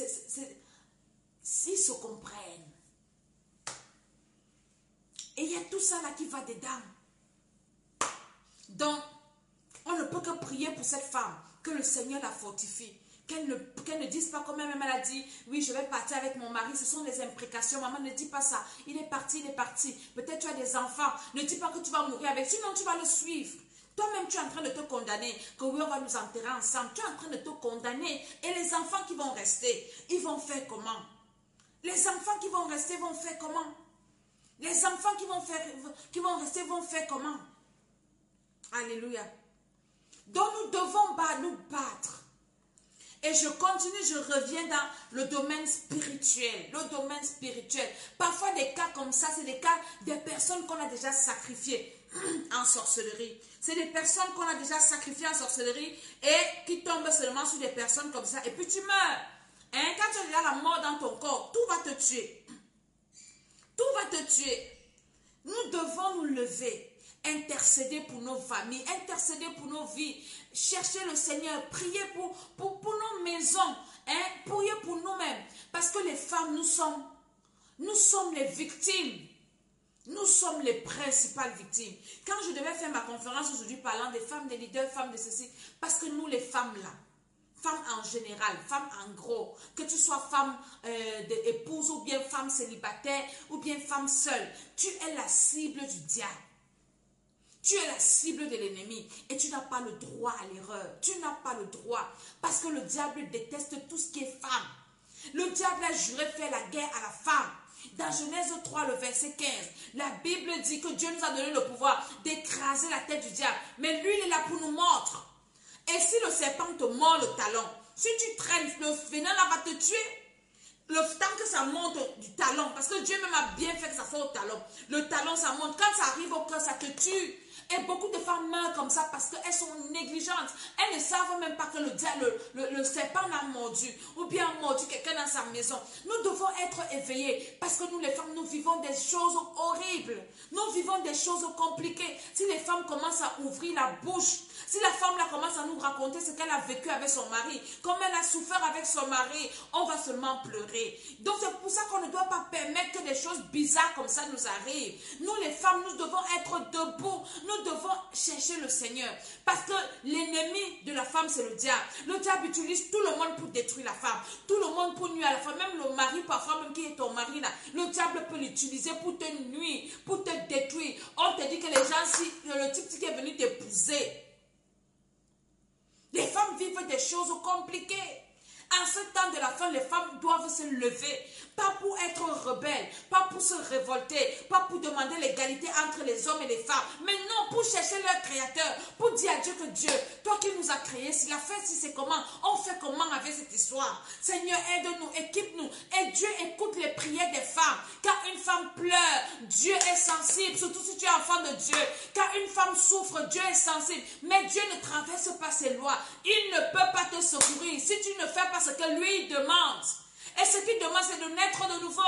S'ils se comprennent. Et il y a tout ça là qui va dedans. Donc, on ne peut que prier pour cette femme, que le Seigneur la fortifie. Qu'elle ne dise pas comme même elle a dit, oui, je vais partir avec mon mari, ce sont des imprécations. Maman, ne dis pas ça. Il est parti, il est parti. Peut-être tu as des enfants. Ne dis pas que tu vas mourir avec. Sinon, tu vas le suivre. Toi-même, tu es en train de te condamner. Que oui, on va nous enterrer ensemble. Tu es en train de te condamner. Et les enfants qui vont rester, ils vont faire comment? Les enfants qui vont rester vont faire comment? Les enfants qui vont rester vont faire comment? Alléluia. Donc nous devons nous battre. Et je continue, je reviens dans le domaine spirituel. Le domaine spirituel. Parfois des cas comme ça, c'est des cas des personnes qu'on a déjà sacrifiées en sorcellerie. C'est des personnes qu'on a déjà sacrifiées en sorcellerie et qui tombent seulement sur des personnes comme ça. Et puis tu meurs. Hein? Quand tu as déjà la mort dans ton corps, tout va te tuer. Tout va te tuer. Nous devons nous lever. Intercéder pour nos familles, intercéder pour nos vies, chercher le Seigneur, prier pour nos maisons, hein, prier pour nous-mêmes. Parce que les femmes, nous sommes les victimes. Nous sommes les principales victimes. Quand je devais faire ma conférence aujourd'hui parlant des femmes, des leaders, femmes de ceci, parce que nous les femmes là, femmes en général, femmes en gros, que tu sois femme d'épouse ou bien femme célibataire ou bien femme seule, tu es la cible du diable. Tu es la cible de l'ennemi et tu n'as pas le droit à l'erreur. Tu n'as pas le droit parce que le diable déteste tout ce qui est femme. Le diable a juré faire la guerre à la femme. Dans Genèse 3, le verset 15, la Bible dit que Dieu nous a donné le pouvoir d'écraser la tête du diable. Mais lui, il est là pour nous mordre. Et si le serpent te mord le talon, si tu traînes, le venin là va te tuer. Le temps que ça monte du talon, parce que Dieu même a bien fait que ça soit au talon. Le talon, ça monte. Quand ça arrive au cœur, ça te tue. Et beaucoup de femmes meurent comme ça parce qu'elles sont négligentes. Elles ne savent même pas que le serpent l'a mordu ou bien a mordu quelqu'un dans sa maison. Nous devons être éveillés parce que nous, les femmes, nous vivons des choses horribles. Nous vivons des choses compliquées. Si les femmes commencent à ouvrir la bouche, si la femme là commence à nous raconter ce qu'elle a vécu avec son mari, comme elle a souffert avec son mari, on va seulement pleurer. Donc c'est pour ça qu'on ne doit pas permettre que des choses bizarres comme ça nous arrivent. Nous les femmes, nous devons être debout. Nous devons chercher le Seigneur. Parce que l'ennemi de la femme, c'est le diable. Le diable utilise tout le monde pour détruire la femme. Tout le monde pour nuire à la femme. Même le mari, parfois, même qui est ton mari là, le diable peut l'utiliser pour te nuire, pour te détruire. On te dit que les gens, si le type qui est venu t'épouser, les femmes vivent des choses compliquées. En ce temps de la fin, les femmes doivent se lever. Pas pour être rebelles, pas pour se révolter, pas pour demander l'égalité entre les hommes et les femmes, mais non, pour chercher leur créateur, pour dire à Dieu que Dieu, toi qui nous as créés, si la fait, si c'est comment, on fait comment avec cette histoire. Seigneur, aide-nous, équipe-nous. Et Dieu écoute les prières des femmes. Quand une femme pleure, Dieu est sensible, surtout si tu es enfant de Dieu. Quand une femme souffre, Dieu est sensible. Mais Dieu ne traverse pas ses lois. Il ne peut pas te secourir si tu ne fais pas ce que lui demande. Et ce qu'il demande, c'est de naître de nouveau.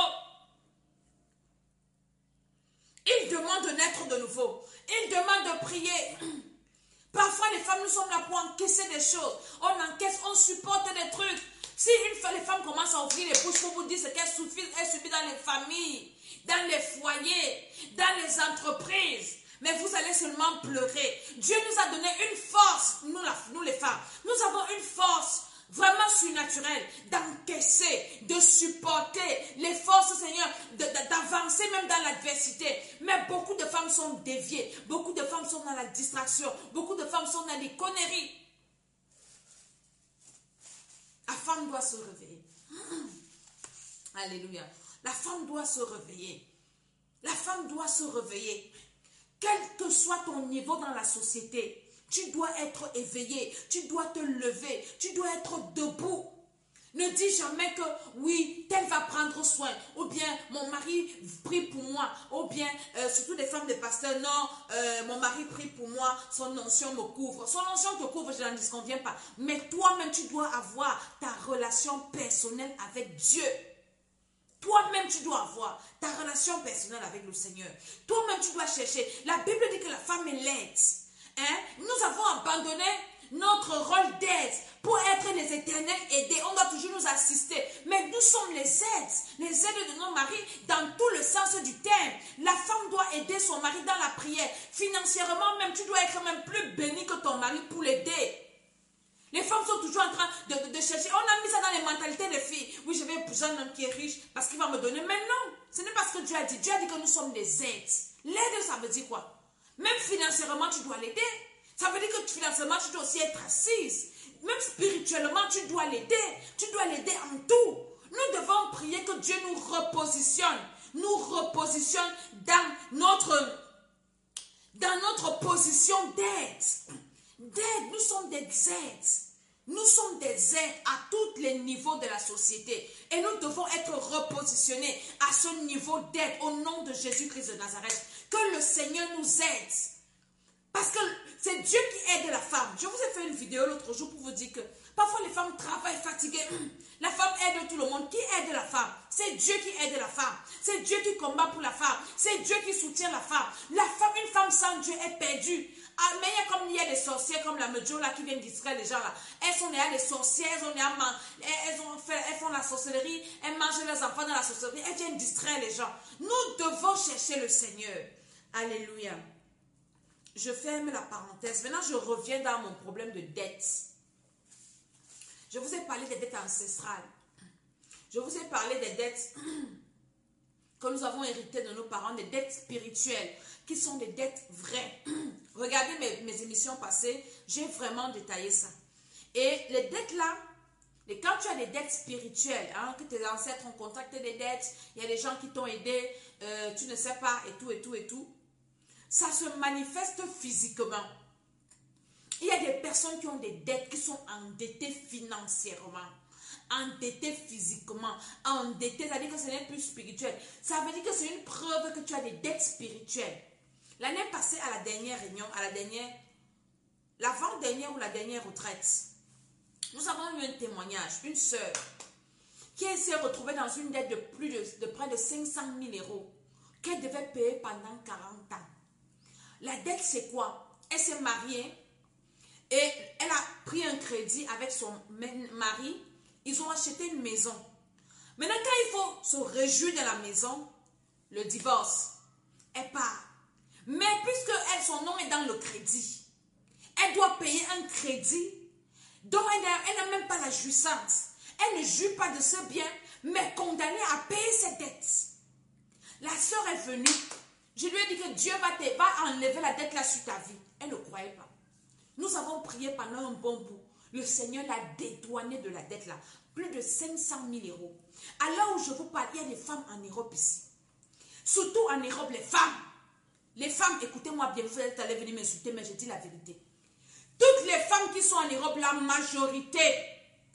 Il demande de naître de nouveau. Il demande de prier. Parfois, les femmes, nous sommes là pour encaisser des choses. On encaisse, on supporte des trucs. Si les femmes commencent à ouvrir les bouches pour vous dire ce qu'elles subissent dans les familles, dans les foyers, dans les entreprises, mais vous allez seulement pleurer. Dieu nous a donné une force, nous les femmes. Nous avons une force vraiment surnaturel, d'encaisser, de supporter les forces, Seigneur, d'avancer même dans l'adversité. Mais beaucoup de femmes sont déviées, beaucoup de femmes sont dans la distraction, beaucoup de femmes sont dans les conneries. La femme doit se réveiller. Alléluia. La femme doit se réveiller. La femme doit se réveiller. Quel que soit ton niveau dans la société, tu dois être éveillé, tu dois te lever, tu dois être debout. Ne dis jamais que oui, tel va prendre soin, ou bien mon mari prie pour moi, ou bien surtout des femmes de pasteurs, non, mon mari prie pour moi, son onction me couvre. Son onction te couvre, je n'en disconviens pas. Mais toi-même, tu dois avoir ta relation personnelle avec Dieu. Toi-même, tu dois avoir ta relation personnelle avec le Seigneur. Toi-même, tu dois chercher. La Bible dit que la femme est laide. Hein? Nous avons abandonné notre rôle d'aide pour être les éternels aidés. On doit toujours nous assister. Mais nous sommes les aides de nos maris dans tout le sens du terme. La femme doit aider son mari dans la prière. Financièrement même, tu dois être même plus béni que ton mari pour l'aider. Les femmes sont toujours en train de chercher. On a mis ça dans les mentalités des filles. Oui, je vais épouser un homme qui est riche parce qu'il va me donner. Mais non, ce n'est pas ce que Dieu a dit. Dieu a dit que nous sommes des aides. L'aide, ça veut dire quoi? Même financièrement, tu dois l'aider. Ça veut dire que financièrement, tu dois aussi être assise. Même spirituellement, tu dois l'aider. Tu dois l'aider en tout. Nous devons prier que Dieu nous repositionne. Nous repositionne dans notre position d'aide. D'aide, nous sommes des aides. Nous sommes des aides à tous les niveaux de la société. Et nous devons être repositionnés à ce niveau d'aide au nom de Jésus-Christ de Nazareth. Que le Seigneur nous aide. Parce que c'est Dieu qui aide la femme. Je vous ai fait une vidéo l'autre jour pour vous dire que parfois les femmes travaillent fatiguées. La femme aide tout le monde. Qui aide la femme? C'est Dieu qui aide la femme. C'est Dieu qui combat pour la femme. C'est Dieu qui soutient la femme. Une femme sans Dieu est perdue. Ah, mais il y a des sorcières comme la Medjo là qui viennent distraire les gens là. Elles sont des sorcières, elles font la sorcellerie, elles mangent leurs enfants dans la sorcellerie, elles viennent distraire les gens. Nous devons chercher le Seigneur. Alléluia. Je ferme la parenthèse. Maintenant, je reviens dans mon problème de dette. Je vous ai parlé des dettes ancestrales. Je vous ai parlé des dettes que nous avons héritées de nos parents, des dettes spirituelles, qui sont des dettes vraies. Regardez mes émissions passées, j'ai vraiment détaillé ça. Et les dettes là, Et quand tu as des dettes spirituelles, hein, que tes ancêtres ont contracté des dettes, il y a des gens qui t'ont aidé, tu ne sais pas, et tout, ça se manifeste physiquement. Il y a des personnes qui ont des dettes, qui sont endettées financièrement, endettées physiquement, endettées, ça veut dire que ce n'est plus spirituel. Ça veut dire que c'est une preuve que tu as des dettes spirituelles. L'année passée, à la dernière réunion, l'avant-dernière ou la dernière retraite, nous avons eu un témoignage, une sœur, qui s'est retrouvée dans une dette de près de 500 000 euros, qu'elle devait payer pendant 40 ans. La dette, c'est quoi? Elle s'est mariée et elle a pris un crédit avec son mari. Ils ont acheté une maison. Maintenant, quand il faut se réjouir de la maison, le divorce, elle part. Mais puisque son nom est dans le crédit, elle doit payer un crédit dont elle n'a même pas la jouissance. Elle ne jouit pas de ce bien, mais condamnée à payer ses dettes. La sœur est venue. Je lui ai dit que Dieu va enlever la dette là sur ta vie. Elle ne croyait pas. Nous avons prié pendant un bon bout. Le Seigneur l'a dédouané de la dette là. Plus de 500 000 euros. À l'heure où je vous parle, il y a des femmes en Europe ici. Surtout en Europe, les femmes. Les femmes, écoutez-moi bien, vous allez venir m'insulter, mais je dis la vérité. Toutes les femmes qui sont en Europe, la majorité,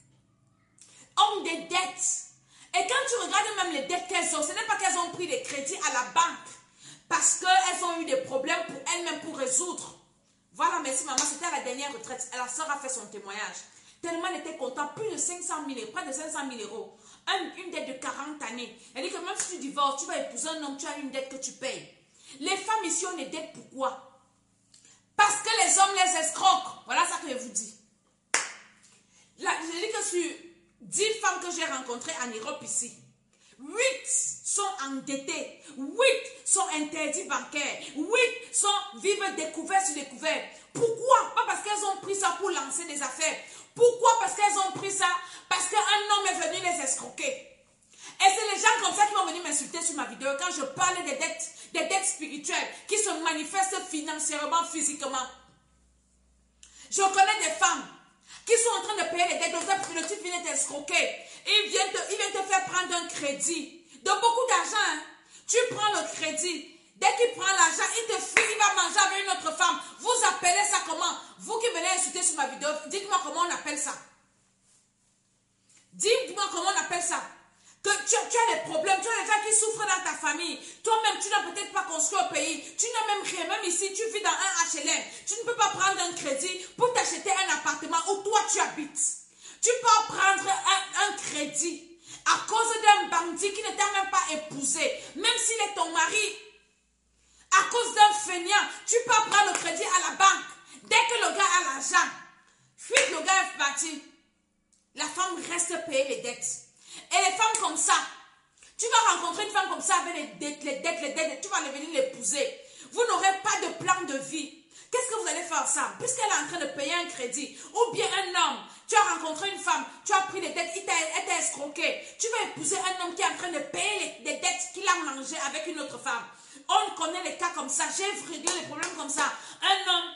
ont des dettes. Et quand tu regardes même les dettes qu'elles ont, ce n'est pas qu'elles ont pris des crédits à la banque parce qu'elles ont eu des problèmes pour elles-mêmes pour résoudre. Voilà, merci maman, c'était à la dernière retraite. La soeur a fait son témoignage. Tellement elle était contente, plus de 500 000 euros, près de 500 000 euros. Une dette de 40 années. Elle dit que même si tu divorces, tu vas épouser un homme, tu as une dette que tu payes. Les femmes ici ont des dettes, pourquoi? Parce que les hommes les escroquent. Voilà ça que je vous dis. Là, je dis que sur 10 femmes que j'ai rencontrées en Europe ici, 8 sont endettées, 8 sont interdits bancaires, 8 vivent découvert sur découvert. Pourquoi? Pas parce qu'elles ont pris ça pour lancer des affaires. Pourquoi? Parce qu'elles ont pris ça parce qu'un homme est venu les escroquer. Et c'est les gens comme ça qui vont venir m'insulter sur ma vidéo quand je parle des dettes spirituelles qui se manifestent financièrement, physiquement. Je connais des femmes qui sont en train de payer les dettes, donc le type vient t'escroquer. Il vient te faire prendre un crédit de beaucoup d'argent. Hein. Tu prends le crédit. Dès qu'il prend l'argent, il te fuit, il va manger avec une autre femme. Vous appelez ça comment? Vous qui venez insulter sur ma vidéo, dites-moi comment on appelle ça. Dites-moi comment on appelle ça. Que tu as des problèmes, tu as des gens qui souffrent dans ta famille. Toi-même, tu n'as peut-être pas construit au pays. Tu n'as même rien. Même ici, tu vis dans un HLM. Tu ne peux pas prendre un crédit pour t'acheter un appartement où toi, tu habites. Tu peux prendre un crédit à cause d'un bandit qui ne t'a même pas épousé. Même s'il est ton mari. À cause d'un feignant, tu peux prendre le crédit à la banque. Dès que le gars a l'argent, fuite, le gars est parti. La femme reste payer les dettes. Et les femmes comme ça, tu vas rencontrer une femme comme ça avec les dettes, tu vas venir l'épouser. Vous n'aurez pas de plan de vie. Qu'est-ce que vous allez faire ensemble? Puisqu'elle est en train de payer un crédit, ou bien un homme, tu as rencontré une femme, tu as pris des dettes, elle t'a escroqué. Tu vas épouser un homme qui est en train de payer les dettes qu'il a mangées avec une autre femme. On connaît les cas comme ça, j'ai réglé les problèmes comme ça. Un homme,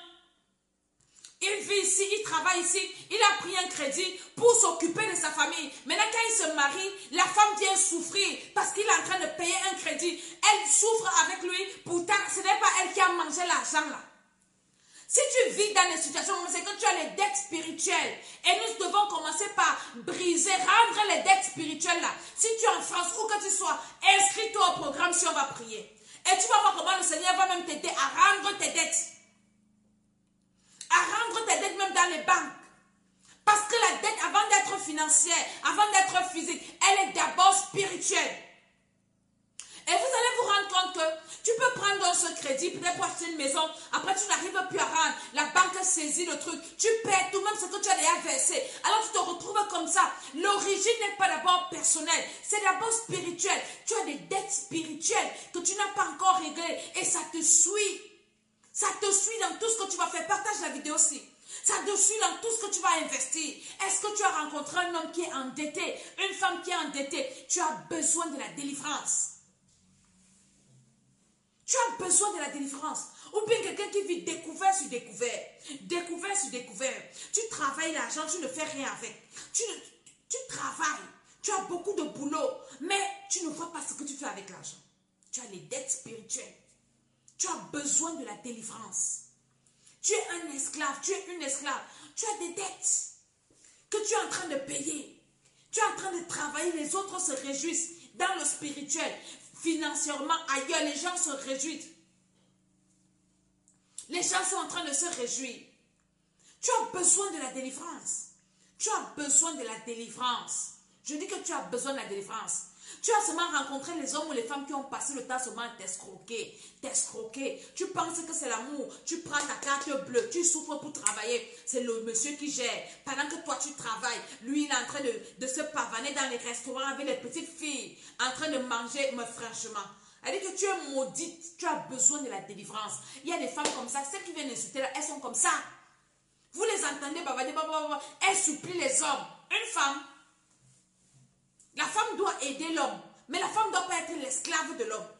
il vit ici, il travaille ici, il a pris un crédit pour s'occuper de sa famille. Maintenant, quand il se marie, la femme vient souffrir parce qu'il est en train de payer un crédit. Elle souffre avec lui, pourtant, ce n'est pas elle qui a mangé l'argent là. Si tu vis dans des situations comme c'est que tu as les dettes spirituelles et nous devons commencer par briser, rendre les dettes spirituelles là. Si tu es en France, où que tu sois, inscris-toi au programme si on va prier. Et tu vas voir comment le Seigneur va même t'aider à rendre tes dettes. À rendre tes dettes même dans les banques. Parce que la dette, avant d'être financière, avant d'être physique, elle est d'abord spirituelle. Et vous allez vous rendre compte que tu peux prendre ce crédit, peut-être pour acheter une maison, après tu n'arrives plus à rendre, la banque saisit le truc, tu perds tout même ce que tu as déjà versé. Alors tu te retrouves comme ça. L'origine n'est pas d'abord personnelle, c'est d'abord spirituel. Tu as des dettes spirituelles que tu n'as pas encore réglées et ça te suit. Ça te suit dans tout ce que tu vas faire. Partage la vidéo aussi. Ça te suit dans tout ce que tu vas investir. Est-ce que tu as rencontré un homme qui est endetté, une femme qui est endettée? Tu as besoin de la délivrance. Tu as besoin de la délivrance. Ou bien quelqu'un qui vit découvert sur découvert. Découvert sur découvert. Tu travailles l'argent, tu ne fais rien avec. Tu travailles, tu as beaucoup de boulot, mais tu ne vois pas ce que tu fais avec l'argent. Tu as les dettes spirituelles. Tu as besoin de la délivrance. Tu es un esclave, tu es une esclave. Tu as des dettes que tu es en train de payer. Tu es en train de travailler, les autres se réjouissent dans le spirituel, financièrement, ailleurs, les gens se réjouissent. Les gens sont en train de se réjouir. Tu as besoin de la délivrance. Tu as besoin de la délivrance. Je dis que tu as besoin de la délivrance. Tu as seulement rencontré les hommes ou les femmes qui ont passé le temps seulement à t'escroquer. T'escroquer. Tu penses que c'est l'amour. Tu prends ta carte bleue. Tu souffres pour travailler. C'est le monsieur qui gère. Pendant que toi tu travailles, lui il est en train de se pavaner dans les restaurants avec les petites filles. En train de manger, mais franchement. Elle dit que tu es maudite. Tu as besoin de la délivrance. Il y a des femmes comme ça. Celles qui viennent insulter là, elles sont comme ça. Vous les entendez, elles supplient les hommes. Une femme, la femme doit aider l'homme, mais la femme ne doit pas être l'esclave de l'homme.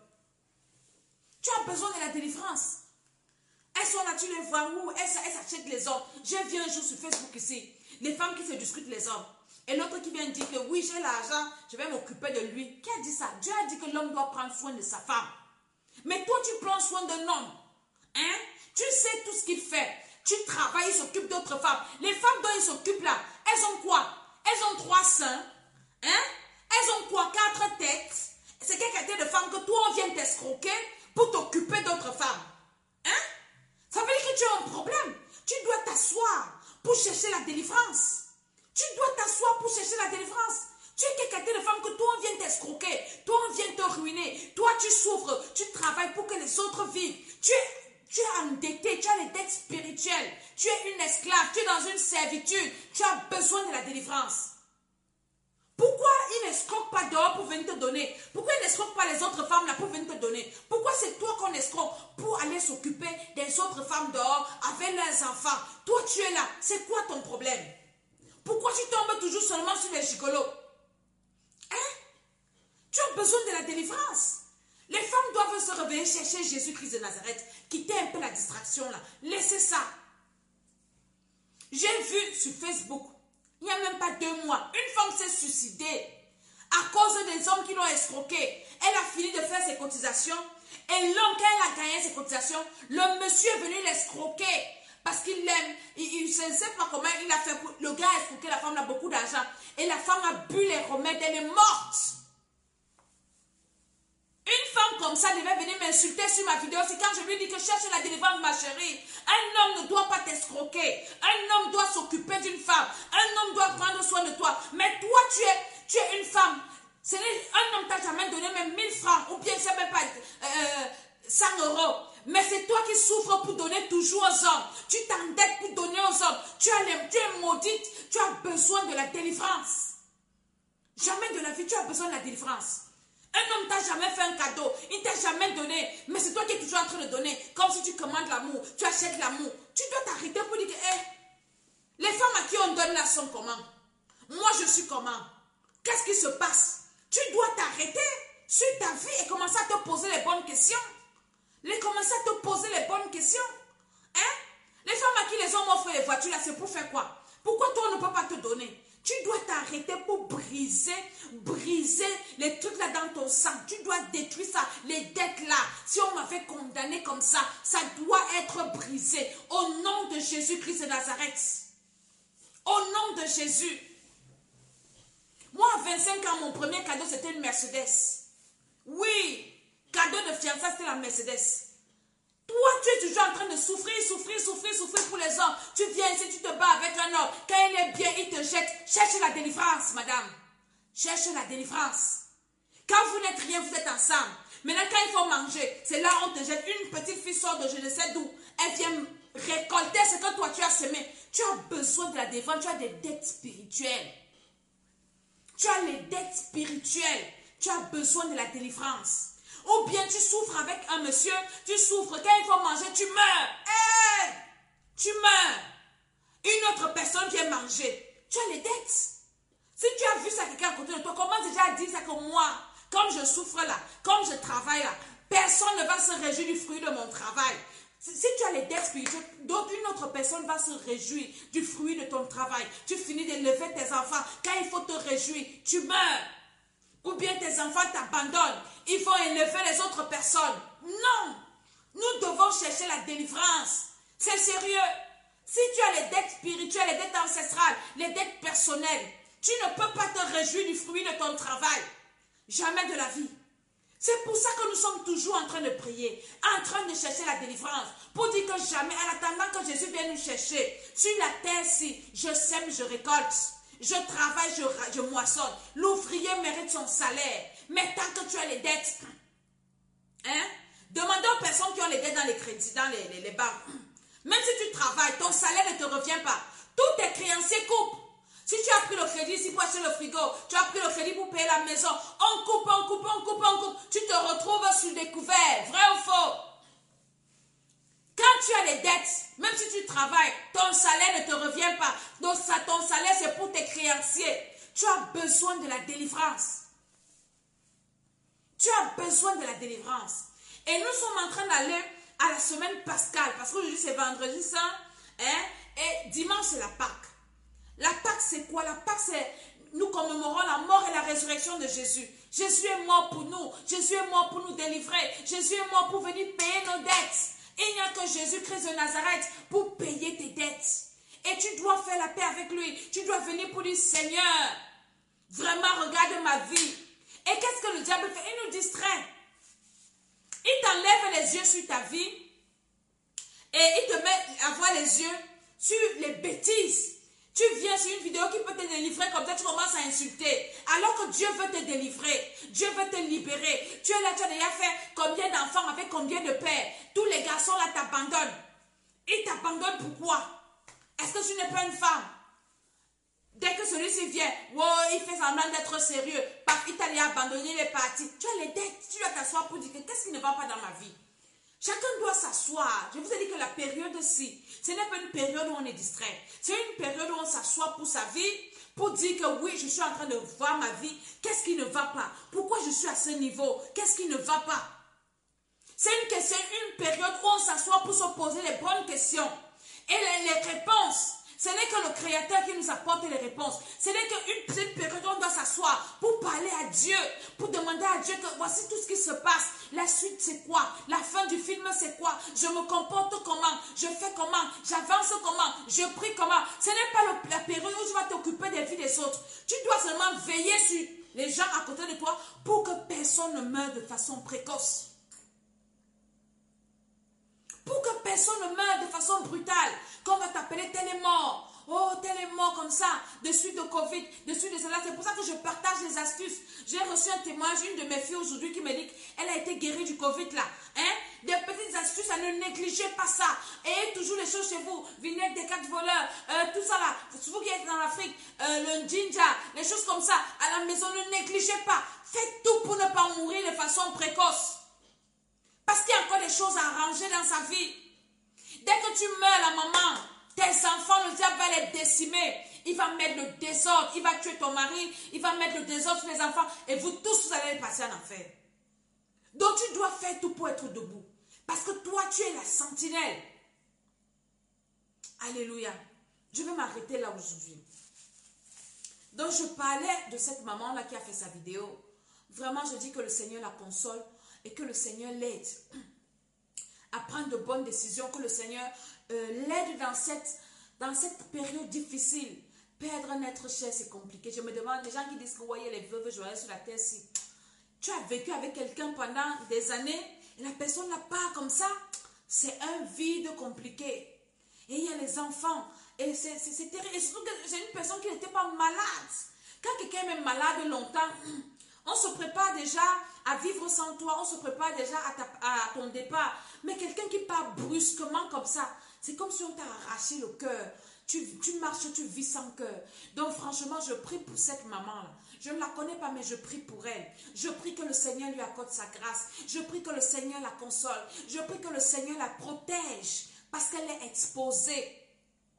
Tu as besoin de la délivrance. Elles sont là, tu les vois où elles s'achètent les hommes. J'ai vu un jour sur Facebook ici, les femmes qui se discutent les hommes. Et l'autre qui vient dire que oui, j'ai l'argent, je vais m'occuper de lui. Qui a dit ça? Dieu a dit que l'homme doit prendre soin de sa femme. Mais toi, tu prends soin d'un homme. Hein? Tu sais tout ce qu'il fait. Tu travailles, il s'occupe d'autres femmes. Les femmes dont il s'occupe là, elles ont quoi? Elles ont 3 seins. Hein? Elles ont quoi? 4 têtes. C'est quelle qualité de femme que toi, on vient t'escroquer pour t'occuper d'autres femmes. Hein? Ça veut dire que tu as un problème. Tu dois t'asseoir pour chercher la délivrance. Tu dois t'asseoir pour chercher la délivrance. Tu es quelle qualité de femme que toi, on vient t'escroquer. Toi, on vient te ruiner. Toi, tu souffres. Tu travailles pour que les autres vivent. Tu es endetté. Tu as les dettes spirituelles. Tu es une esclave. Tu es dans une servitude. Tu as besoin de la délivrance. Pourquoi il n'escroque pas dehors pour venir te donner? Pourquoi il n'escroque pas les autres femmes là pour venir te donner? Pourquoi c'est toi qu'on escroque pour aller s'occuper des autres femmes dehors avec leurs enfants? Toi tu es là, c'est quoi ton problème? Pourquoi tu tombes toujours seulement sur les gigolos? Hein? Tu as besoin de la délivrance. Les femmes doivent se réveiller, chercher Jésus-Christ de Nazareth, quitter un peu la distraction là, laissez ça. J'ai vu sur Facebook, il n'y a même pas 2 mois, une femme s'est suicidée à cause des hommes qui l'ont escroquée. Elle a fini de faire ses cotisations et l'homme, quand elle a gagné ses cotisations, le monsieur est venu l'escroquer parce qu'il l'aime. Il ne sait pas comment il a fait. Le gars a escroqué la femme, a beaucoup d'argent et la femme a bu les remèdes, elle est morte. Une femme comme ça devait venir m'insulter sur ma vidéo. C'est quand je lui dis que cherche la délivrance, ma chérie. Un homme ne doit pas t'escroquer. Un homme doit s'occuper d'une femme. Un homme doit prendre soin de toi. Mais toi, tu es une femme. Un homme t'a jamais donné même 1000 francs. Ou bien, c'est même pas 100 €. Mais c'est toi qui souffres pour donner toujours aux hommes. Tu t'endettes pour donner aux hommes. Tu es maudite. Tu as besoin de la délivrance. Jamais de la vie, tu as besoin de la délivrance. Un homme t'a jamais fait un cadeau, il t'a jamais donné, mais c'est toi qui es toujours en train de donner, comme si tu commandes l'amour, tu achètes l'amour. Tu dois t'arrêter pour dire que, les femmes à qui on donne là sont comment? Moi je suis comment? Qu'est-ce qui se passe? Tu dois t'arrêter sur ta vie et commencer à te poser les bonnes questions. Commencer à te poser les bonnes questions. Hein? Les femmes à qui les hommes offrent les voitures là, c'est pour faire quoi? Pourquoi toi on ne peut pas te donner? Tu dois t'arrêter pour briser les trucs là dans ton sang. Tu dois détruire ça, les dettes là. Si on m'avait condamné comme ça, ça doit être brisé. Au nom de Jésus-Christ de Nazareth. Au nom de Jésus. Moi, à 25 ans, mon premier cadeau, c'était une Mercedes. Oui, cadeau de fiançailles, c'était la Mercedes. Toi, tu es toujours en train de souffrir pour les hommes. Tu viens ici, tu te bats avec un homme. Quand il est bien, il te jette. Cherche la délivrance, madame. Cherche la délivrance. Quand vous n'êtes rien, vous êtes ensemble. Maintenant, quand il faut manger, c'est là où on te jette. Une petite fille sort de je ne sais d'où. Elle vient récolter ce que toi, tu as semé. Tu as besoin de la délivrance. Tu as des dettes spirituelles. Tu as les dettes spirituelles. Tu as besoin de la délivrance. Ou bien tu souffres avec un monsieur, tu souffres, quand il faut manger, tu meurs. Tu meurs. Une autre personne vient manger. Tu as les dettes. Si tu as vu ça quelqu'un à côté de toi, commence déjà à dire ça que moi, comme je souffre là, comme je travaille là, personne ne va se réjouir du fruit de mon travail. Si tu as les dettes spirituelles, d'autres, une autre personne va se réjouir du fruit de ton travail. Tu finis d'élever tes enfants. Quand il faut te réjouir, tu meurs. Ou bien tes enfants t'abandonnent. Ils vont élever les autres personnes. Non. Nous devons chercher la délivrance. C'est sérieux. Si tu as les dettes spirituelles, les dettes ancestrales, les dettes personnelles, tu ne peux pas te réjouir du fruit de ton travail. Jamais de la vie. C'est pour ça que nous sommes toujours en train de prier, en train de chercher la délivrance, pour dire que jamais, en attendant que Jésus vienne nous chercher, sur la terre-ci, je sème, je récolte, je travaille, je moissonne. L'ouvrier mérite son salaire, mais tant que tu as les dettes, demandez aux personnes qui ont les dettes dans les crédits, dans les banques, même si tu travailles, ton salaire ne te revient pas, tous tes créanciers coupent. Si tu as pris le crédit ici pour acheter le frigo, tu as pris le crédit pour payer la maison, on coupe, tu te retrouves sur découvert, vrai ou faux? Quand tu as les dettes, même si tu travailles, ton salaire ne te revient pas. Donc ton salaire c'est pour tes créanciers. Tu as besoin de la délivrance. Tu as besoin de la délivrance. Et nous sommes en train d'aller à la semaine pascale, parce qu'aujourd'hui c'est vendredi saint, et dimanche c'est la Pâque. La Pâque, c'est quoi? La Pâque, c'est nous commémorons la mort et la résurrection de Jésus. Jésus est mort pour nous. Jésus est mort pour nous délivrer. Jésus est mort pour venir payer nos dettes. Et il n'y a que Jésus-Christ de Nazareth pour payer tes dettes. Et tu dois faire la paix avec lui. Tu dois venir pour dire, Seigneur, vraiment regarde ma vie. Et qu'est-ce que le diable fait? Il nous distrait. Il t'enlève les yeux sur ta vie. Et il te met à voir les yeux sur les bêtises. Tu viens sur une vidéo qui peut te délivrer, comme ça tu commences à insulter. Alors que Dieu veut te délivrer. Dieu veut te libérer. Tu es là, tu as déjà fait combien d'enfants avec combien de pères? Tous les garçons là t'abandonnent. Ils t'abandonnent pourquoi? Est-ce que tu n'es pas une femme? Dès que celui-ci vient, wow, il fait semblant d'être sérieux. Paf, il t'a déjà abandonné, il est parti. Tu as les dettes, tu dois t'asseoir pour dire que qu'est-ce qui ne va pas dans ma vie? Chacun doit s'asseoir. Je vous ai dit que la période-ci, ce n'est pas une période où on est distrait. C'est une période où on s'assoit pour sa vie, pour dire que oui, je suis en train de voir ma vie. Qu'est-ce qui ne va pas? Pourquoi je suis à ce niveau? Qu'est-ce qui ne va pas? C'est une période où on s'assoit pour se poser les bonnes questions. Et les réponses, ce n'est que le Créateur qui nous apporte les réponses. Ce n'est qu'une période où on doit s'asseoir pour parler à Dieu, pour demander à Dieu que voici tout ce qui se passe. La suite c'est quoi? La fin du film c'est quoi? Je me comporte comment? Je fais comment? J'avance comment? Je prie comment? Ce n'est pas la période où tu vas t'occuper des vies des autres. Tu dois seulement veiller sur les gens à côté de toi pour que personne ne meure de façon précoce. Pour que personne ne meure de façon brutale. Qu'on va t'appeler tel est mort. Oh, tel est mort comme ça. De suite au Covid, de suite de cela. C'est pour ça que je partage les astuces. J'ai reçu un témoignage d'une de mes filles aujourd'hui qui me dit qu'elle a été guérie du Covid là. Des petites astuces, à ne négligez pas ça. Et toujours les choses chez vous. Vinaigre des 4 voleurs, tout ça là. Vous qui êtes dans l'Afrique, le ginger, les choses comme ça. À la maison, ne négligez pas. Faites tout pour ne pas mourir de façon précoce. Parce qu'il y a encore des choses à arranger dans sa vie. Dès que tu meurs, la maman, tes enfants, le diable va les décimer. Il va mettre le désordre. Il va tuer ton mari. Il va mettre le désordre sur les enfants. Et vous tous, vous allez passer en enfer. Donc tu dois faire tout pour être debout. Parce que toi, tu es la sentinelle. Alléluia. Je vais m'arrêter là aujourd'hui. Donc je parlais de cette maman-là qui a fait sa vidéo. Vraiment, je dis que le Seigneur la console. Et que le Seigneur l'aide à prendre de bonnes décisions, que le Seigneur l'aide dans cette période difficile. Perdre un être cher, c'est compliqué. Je me demande, les gens qui disent que vous voyez les veuves joyeuses sur la terre, si tu as vécu avec quelqu'un pendant des années, et la personne n'a pas comme ça, c'est un vide compliqué. Et il y a les enfants, et c'est terrible. Et surtout que c'est une personne qui n'était pas malade. Quand quelqu'un est même malade longtemps, on se prépare déjà à vivre sans toi. On se prépare déjà à ton départ. Mais quelqu'un qui part brusquement comme ça, c'est comme si on t'a arraché le cœur. Tu marches, tu vis sans cœur. Donc franchement, je prie pour cette maman-là. Je ne la connais pas, mais je prie pour elle. Je prie que le Seigneur lui accorde sa grâce. Je prie que le Seigneur la console. Je prie que le Seigneur la protège parce qu'elle est exposée.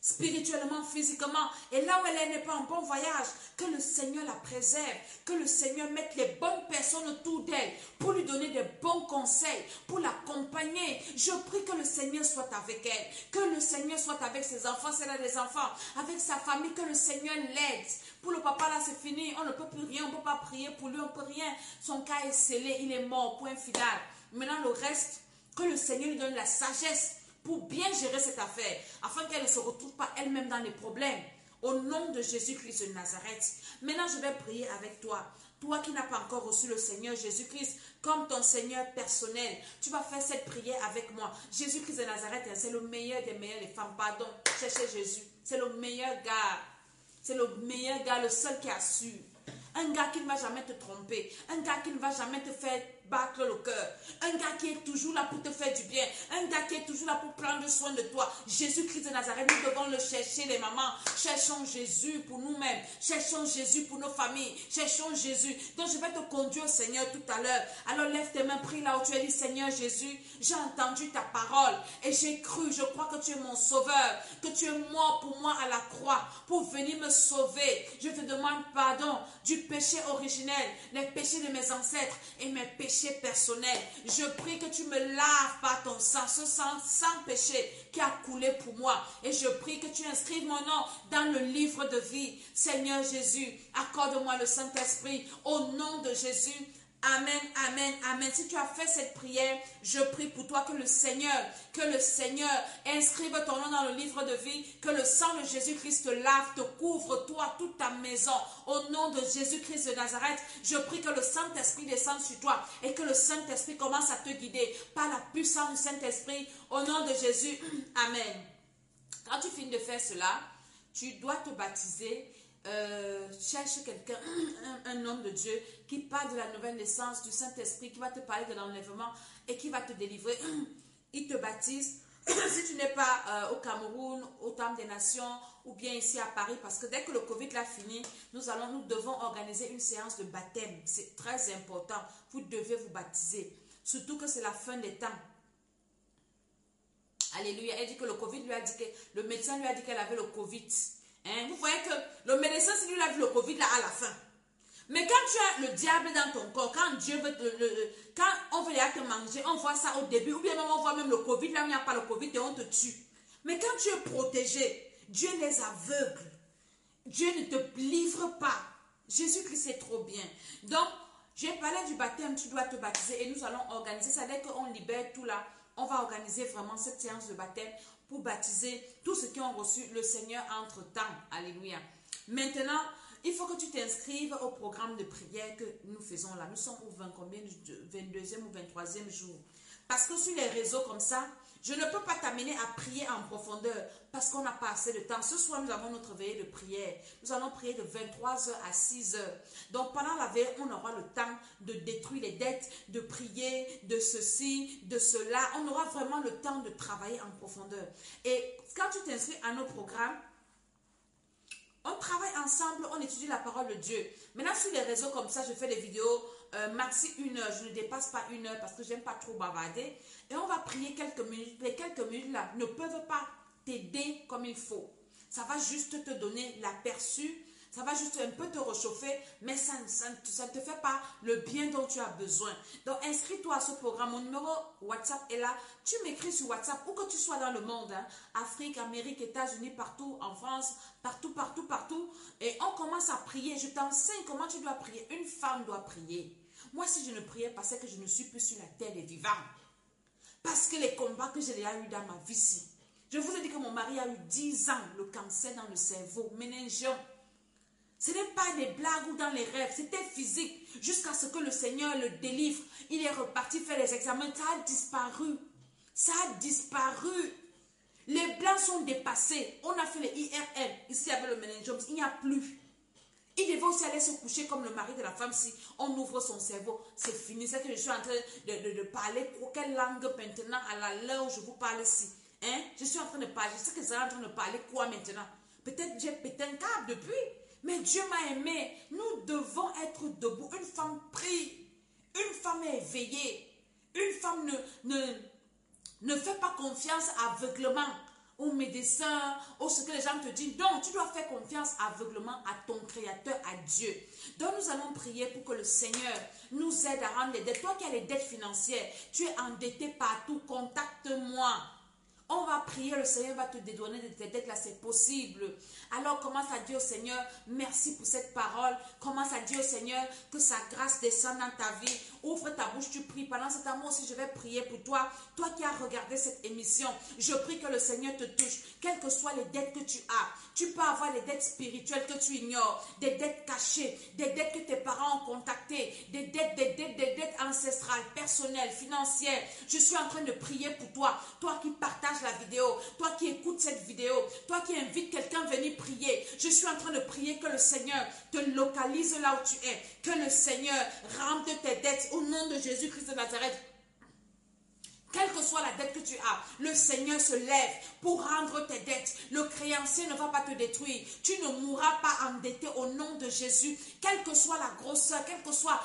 spirituellement, physiquement, et là où elle n'est pas en bon voyage, que le Seigneur la préserve, que le Seigneur mette les bonnes personnes autour d'elle pour lui donner des bons conseils, pour l'accompagner. Je prie que le Seigneur soit avec elle, que le Seigneur soit avec ses enfants, si elle a des enfants, avec sa famille, que le Seigneur l'aide. Pour le papa là c'est fini, on ne peut plus rien, on ne peut pas prier pour lui, on ne peut rien. Son cas est scellé, il est mort, point final. Maintenant le reste, que le Seigneur lui donne la sagesse pour bien gérer cette affaire, afin qu'elle ne se retrouve pas elle-même dans les problèmes. Au nom de Jésus-Christ de Nazareth. Maintenant, je vais prier avec toi. Toi qui n'as pas encore reçu le Seigneur Jésus-Christ comme ton Seigneur personnel, tu vas faire cette prière avec moi. Jésus-Christ de Nazareth, c'est le meilleur des meilleurs des femmes. Pardon, cherchez Jésus. C'est le meilleur gars. C'est le meilleur gars, le seul qui assure. Un gars qui ne va jamais te tromper. Un gars qui ne va jamais te faire battre le cœur. Un gars qui est toujours là pour te faire du bien. Un gars qui est toujours là pour prendre soin de toi. Jésus-Christ de Nazareth, nous devons le chercher, les mamans. Cherchons Jésus pour nous-mêmes. Cherchons Jésus pour nos familles. Cherchons Jésus. Donc je vais te conduire au Seigneur tout à l'heure. Alors lève tes mains, prie là où tu es, dit Seigneur Jésus, j'ai entendu ta parole et j'ai cru, je crois que tu es mon sauveur, que tu es mort pour moi à la croix, pour venir me sauver. Je te demande pardon du péché originel, les péchés de mes ancêtres et mes péchés personnels. Je prie que tu me laves par ton sang, ce sang sans péché qui a coulé pour moi. Et je prie que tu inscrives mon nom dans le livre de vie. Seigneur Jésus, accorde-moi le Saint-Esprit au nom de Jésus. Amen, amen, amen. Si tu as fait cette prière, je prie pour toi que le Seigneur inscrive ton nom dans le livre de vie, que le sang de Jésus-Christ te lave, te couvre, toi, toute ta maison. Au nom de Jésus-Christ de Nazareth, je prie que le Saint-Esprit descende sur toi et que le Saint-Esprit commence à te guider par la puissance du Saint-Esprit. Au nom de Jésus, amen. Quand tu finis de faire cela, tu dois te baptiser. Cherche quelqu'un, un homme de Dieu qui parle de la nouvelle naissance du Saint-Esprit, qui va te parler de l'enlèvement et qui va te délivrer. Il te baptise. Si tu n'es pas au Cameroun, au Temple des Nations ou bien ici à Paris, parce que dès que le Covid l'a fini, nous devons organiser une séance de baptême. C'est très important. Vous devez vous baptiser. Surtout que c'est la fin des temps. Alléluia. Elle dit que le Covid lui a dit que le médecin lui a dit qu'elle avait le Covid. Hein? Vous voyez que le médecin, si lui a vu le Covid là à la fin. Mais quand tu as le diable dans ton corps, quand Dieu veut quand on veut te manger, on voit ça au début, ou bien même on voit même le Covid, là où il n'y a pas le Covid et on te tue. Mais quand tu es protégé, Dieu les aveugle. Dieu ne te livre pas. Jésus-Christ est trop bien. Donc, j'ai parlé du baptême, tu dois te baptiser et nous allons organiser ça. Dès qu'on libère tout là, on va organiser vraiment cette séance de baptême pour baptiser tous ceux qui ont reçu le Seigneur entre-temps. Alléluia. Maintenant, il faut que tu t'inscrives au programme de prière que nous faisons là. Nous sommes au 22e ou 23e jour. Parce que sur les réseaux comme ça, je ne peux pas t'amener à prier en profondeur parce qu'on n'a pas assez de temps. Ce soir, nous avons notre veillée de prière. Nous allons prier de 23h à 6h. Donc, pendant la veillée, on aura le temps de détruire les dettes, de prier, de ceci, de cela. On aura vraiment le temps de travailler en profondeur. Et quand tu t'inscris à nos programmes, on travaille ensemble, on étudie la parole de Dieu. Maintenant, sur les réseaux comme ça, je fais des vidéos maxi 1 heure. Je ne dépasse pas 1 heure parce que j'aime pas trop bavarder. Et on va prier quelques minutes. Les quelques minutes là ne peuvent pas t'aider comme il faut. Ça va juste te donner l'aperçu. Ça va juste un peu te réchauffer, mais ça ne te fait pas le bien dont tu as besoin. Donc, inscris-toi à ce programme. Mon numéro WhatsApp est là. Tu m'écris sur WhatsApp, où que tu sois dans le monde. Hein, Afrique, Amérique, États-Unis, partout, en France, partout. Et on commence à prier. Je t'enseigne comment tu dois prier. Une femme doit prier. Moi, si je ne priais pas, c'est que je ne suis plus sur la terre des vivants. Parce que les combats que j'ai eu dans ma vie, si. Je vous ai dit que mon mari a eu 10 ans, le cancer dans le cerveau, méningiome. Ce n'est pas des blagues ou dans les rêves, c'était physique. Jusqu'à ce que le Seigneur le délivre. Il est reparti faire les examens, ça a disparu. Ça a disparu. Les blancs sont dépassés. On a fait les IRM. Ici, avec le méningiome, il n'y a plus. Il devait aussi aller se coucher comme le mari de la femme si on ouvre son cerveau. C'est fini. C'est que je suis en train de parler. Quelle langue maintenant à l'heure où je vous parle ici? Hein? Je suis en train de parler. Je sais que vous êtes en train de parler quoi maintenant? Peut-être j'ai pété un câble depuis. Mais Dieu m'a aimé. Nous devons être debout. Une femme prie. Une femme est éveillée. Une femme ne fait pas confiance aveuglement aux médecins, ou ce que les gens te disent. Donc, tu dois faire confiance aveuglement à ton Créateur, à Dieu. Donc, nous allons prier pour que le Seigneur nous aide à rendre les dettes. Toi qui as les dettes financières, tu es endetté partout, contacte-moi. On va prier, le Seigneur va te dédouaner de tes dettes là, c'est possible. Alors commence à dire au Seigneur, merci pour cette parole. Commence à dire au Seigneur que sa grâce descende dans ta vie. Ouvre ta bouche, tu pries. Pendant cet amour aussi, je vais prier pour toi. Toi qui as regardé cette émission, je prie que le Seigneur te touche. Quelles que soient les dettes que tu as, tu peux avoir les dettes spirituelles que tu ignores, des dettes cachées, des dettes que tes parents ont contactées, des dettes ancestrales, personnelles, financières. Je suis en train de prier pour toi. Toi qui partages la vidéo, toi qui écoutes cette vidéo, toi qui invites quelqu'un à venir prier. Je suis en train de prier que le Seigneur te localise là où tu es, que le Seigneur rende tes dettes au nom de Jésus-Christ de Nazareth. Quelle que soit la dette que tu as, le Seigneur se lève pour rendre tes dettes. Le créancier ne va pas te détruire. Tu ne mourras pas endetté au nom de Jésus. Quelle que soit la grosseur, quelle que soit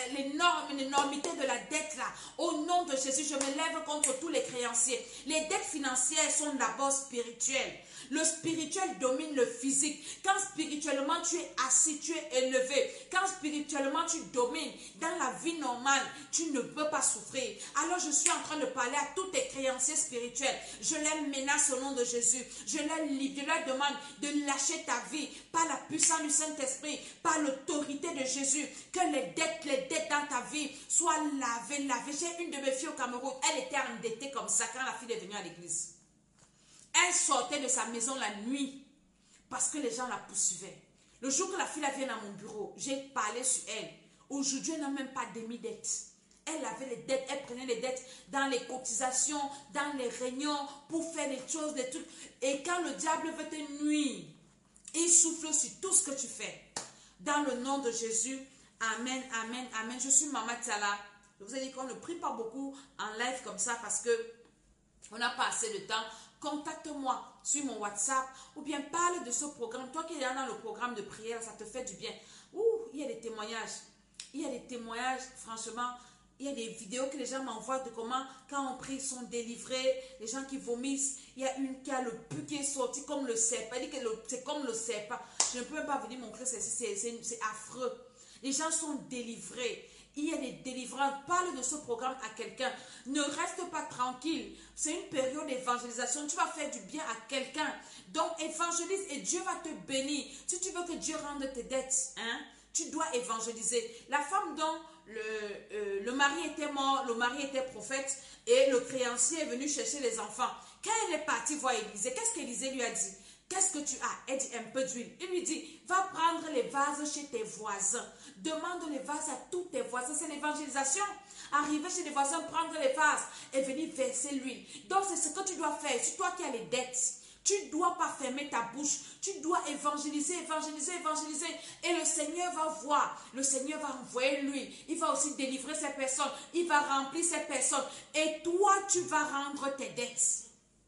l'énormité de la dette là, au nom de Jésus, je me lève contre tous les créanciers. Les dettes financières sont d'abord spirituelles. Le spirituel domine le physique. Quand spirituellement tu es assis, tu es élevé. Quand spirituellement tu domines dans la vie normale, tu ne peux pas souffrir. Alors je suis en train de parler à tous tes créanciers spirituels. Je les menace au nom de Jésus. Je leur demande de lâcher ta vie par la puissance du Saint-Esprit, par l'autorité de Jésus. Que les dettes dans ta vie soient lavées. J'ai une de mes filles au Cameroun, elle était endettée comme ça quand la fille est venue à l'église. Elle sortait de sa maison la nuit parce que les gens la poursuivaient. Le jour que la fille vient à mon bureau, j'ai parlé sur elle. Aujourd'hui, elle n'a même pas demi-dette. Elle avait les dettes, elle prenait les dettes dans les cotisations, dans les réunions, pour faire des choses, des trucs. Et quand le diable veut te nuire, il souffle sur tout ce que tu fais. Dans le nom de Jésus, amen, amen, amen. Je suis Maman Tiala. Je vous ai dit qu'on ne prie pas beaucoup en live comme ça parce que on n'a pas assez de temps. Contacte-moi sur mon WhatsApp ou bien parle de ce programme. Toi qui es dans le programme de prière, ça te fait du bien. Il y a des témoignages. Il y a des témoignages, franchement. Il y a des vidéos que les gens m'envoient de comment, quand on prie, ils sont délivrés. Les gens qui vomissent. Il y a une qui a le pu qui est sorti comme le serpent. Elle dit que c'est comme le serpent. Je ne peux même pas venir montrer ceci. C'est affreux. Les gens sont délivrés. Il y a des délivrances. Parle de ce programme à quelqu'un. Ne reste pas tranquille. C'est une période d'évangélisation. Tu vas faire du bien à quelqu'un. Donc, évangélise et Dieu va te bénir. Si tu veux que Dieu rende tes dettes, tu dois évangéliser. La femme dont le mari était mort, le mari était prophète et le créancier est venu chercher les enfants. Quand elle est partie voir Élisée, qu'est-ce qu'Élisée lui a dit? Qu'est-ce que tu as? Elle dit un peu d'huile. Il lui dit, va prendre les vases chez tes voisins. Demande les vases à tous tes voisins. C'est l'évangélisation. Arriver chez les voisins, prendre les vases et venir verser l'huile. Donc c'est ce que tu dois faire. C'est toi qui as les dettes. Tu ne dois pas fermer ta bouche. Tu dois évangéliser, évangéliser, évangéliser. Et le Seigneur va voir. Le Seigneur va envoyer l'huile. Il va aussi délivrer ces personnes. Il va remplir ces personnes. Et toi, tu vas rendre tes dettes.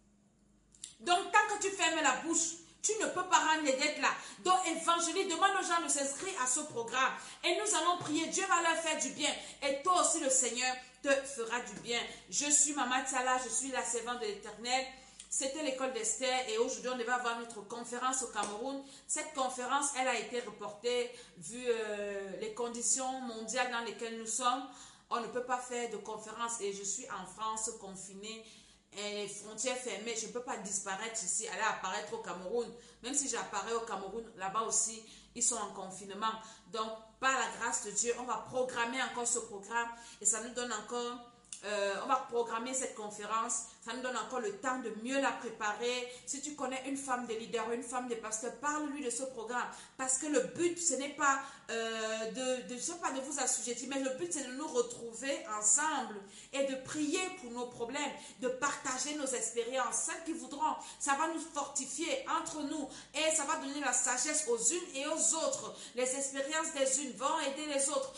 Donc, tant que tu fermes la bouche, tu ne peux pas rendre les dettes là. Donc, évangélise, demande aux gens de s'inscrire à ce programme. Et nous allons prier. Dieu va leur faire du bien. Et toi aussi, le Seigneur te fera du bien. Je suis Maman Tiala, je suis la servante de l'Éternel. C'était l'école d'Esther et aujourd'hui, on devait avoir notre conférence au Cameroun. Cette conférence, elle a été reportée vu les conditions mondiales dans lesquelles nous sommes. On ne peut pas faire de conférence et je suis en France confinée. Et les frontières fermées, je ne peux pas disparaître ici, aller apparaître au Cameroun. Même si j'apparais au Cameroun, là-bas aussi, ils sont en confinement. Donc, par la grâce de Dieu, on va programmer encore ce programme et ça nous donne encore... on va programmer cette conférence. Ça nous donne encore le temps de mieux la préparer. Si tu connais une femme de leader, une femme de pasteur, parle-lui de ce programme. Parce que le but, ce n'est pas de vous assujettir, mais le but, c'est de nous retrouver ensemble et de prier pour nos problèmes, de partager nos expériences. Celles qui voudront, ça va nous fortifier entre nous et ça va donner la sagesse aux unes et aux autres. Les expériences des unes vont aider les autres.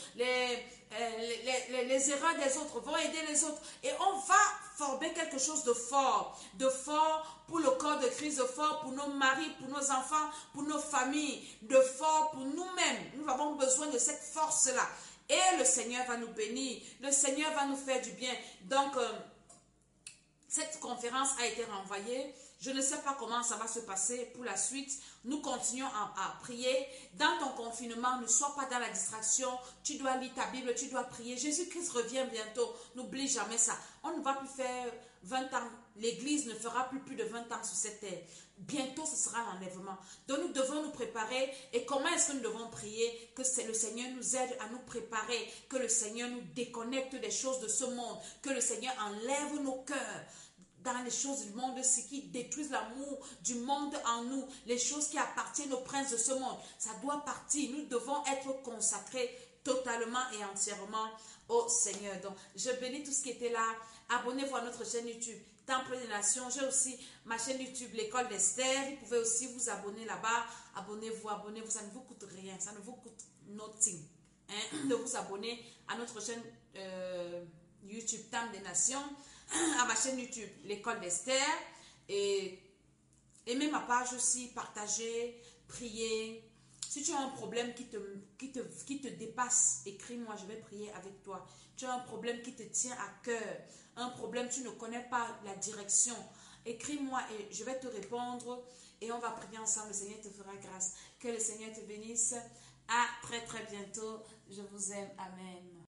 Les erreurs des autres vont aider les autres. Et on va former quelque chose de fort pour le corps de Christ, de fort pour nos maris, pour nos enfants, pour nos familles, de fort pour nous-mêmes. Nous avons besoin de cette force-là. Et le Seigneur va nous bénir. Le Seigneur va nous faire du bien. Donc, cette conférence a été renvoyée. Je ne sais pas comment ça va se passer pour la suite. Nous continuons à prier. Dans ton confinement, ne sois pas dans la distraction. Tu dois lire ta Bible, tu dois prier. Jésus-Christ revient bientôt. N'oublie jamais ça. On ne va plus faire 20 ans. L'Église ne fera plus de 20 ans sur cette terre. Bientôt, ce sera l'enlèvement. Donc, nous devons nous préparer. Et comment est-ce que nous devons prier? Que le Seigneur nous aide à nous préparer. Que le Seigneur nous déconnecte des choses de ce monde. Que le Seigneur enlève nos cœurs dans les choses du monde, ce qui détruisent l'amour du monde en nous, les choses qui appartiennent aux princes de ce monde. Ça doit partir. Nous devons être consacrés totalement et entièrement au Seigneur. Donc, je bénis tout ce qui était là. Abonnez-vous à notre chaîne YouTube Temple des Nations. J'ai aussi ma chaîne YouTube L'école d'Esther. Vous pouvez aussi vous abonner là-bas. Abonnez-vous, abonnez-vous. Ça ne vous coûte rien. Ça ne vous coûte nothing. De vous abonner à notre chaîne YouTube Temple des Nations, à ma chaîne YouTube L'école d'Esther. Et aimez ma page aussi. Partagez, priez. Si tu as un problème qui te dépasse, écris-moi, je vais prier avec toi. Tu as un problème qui te tient à cœur, un problème, tu ne connais pas la direction. Écris-moi et je vais te répondre et on va prier ensemble. Le Seigneur te fera grâce. Que le Seigneur te bénisse. À très très bientôt. Je vous aime. Amen.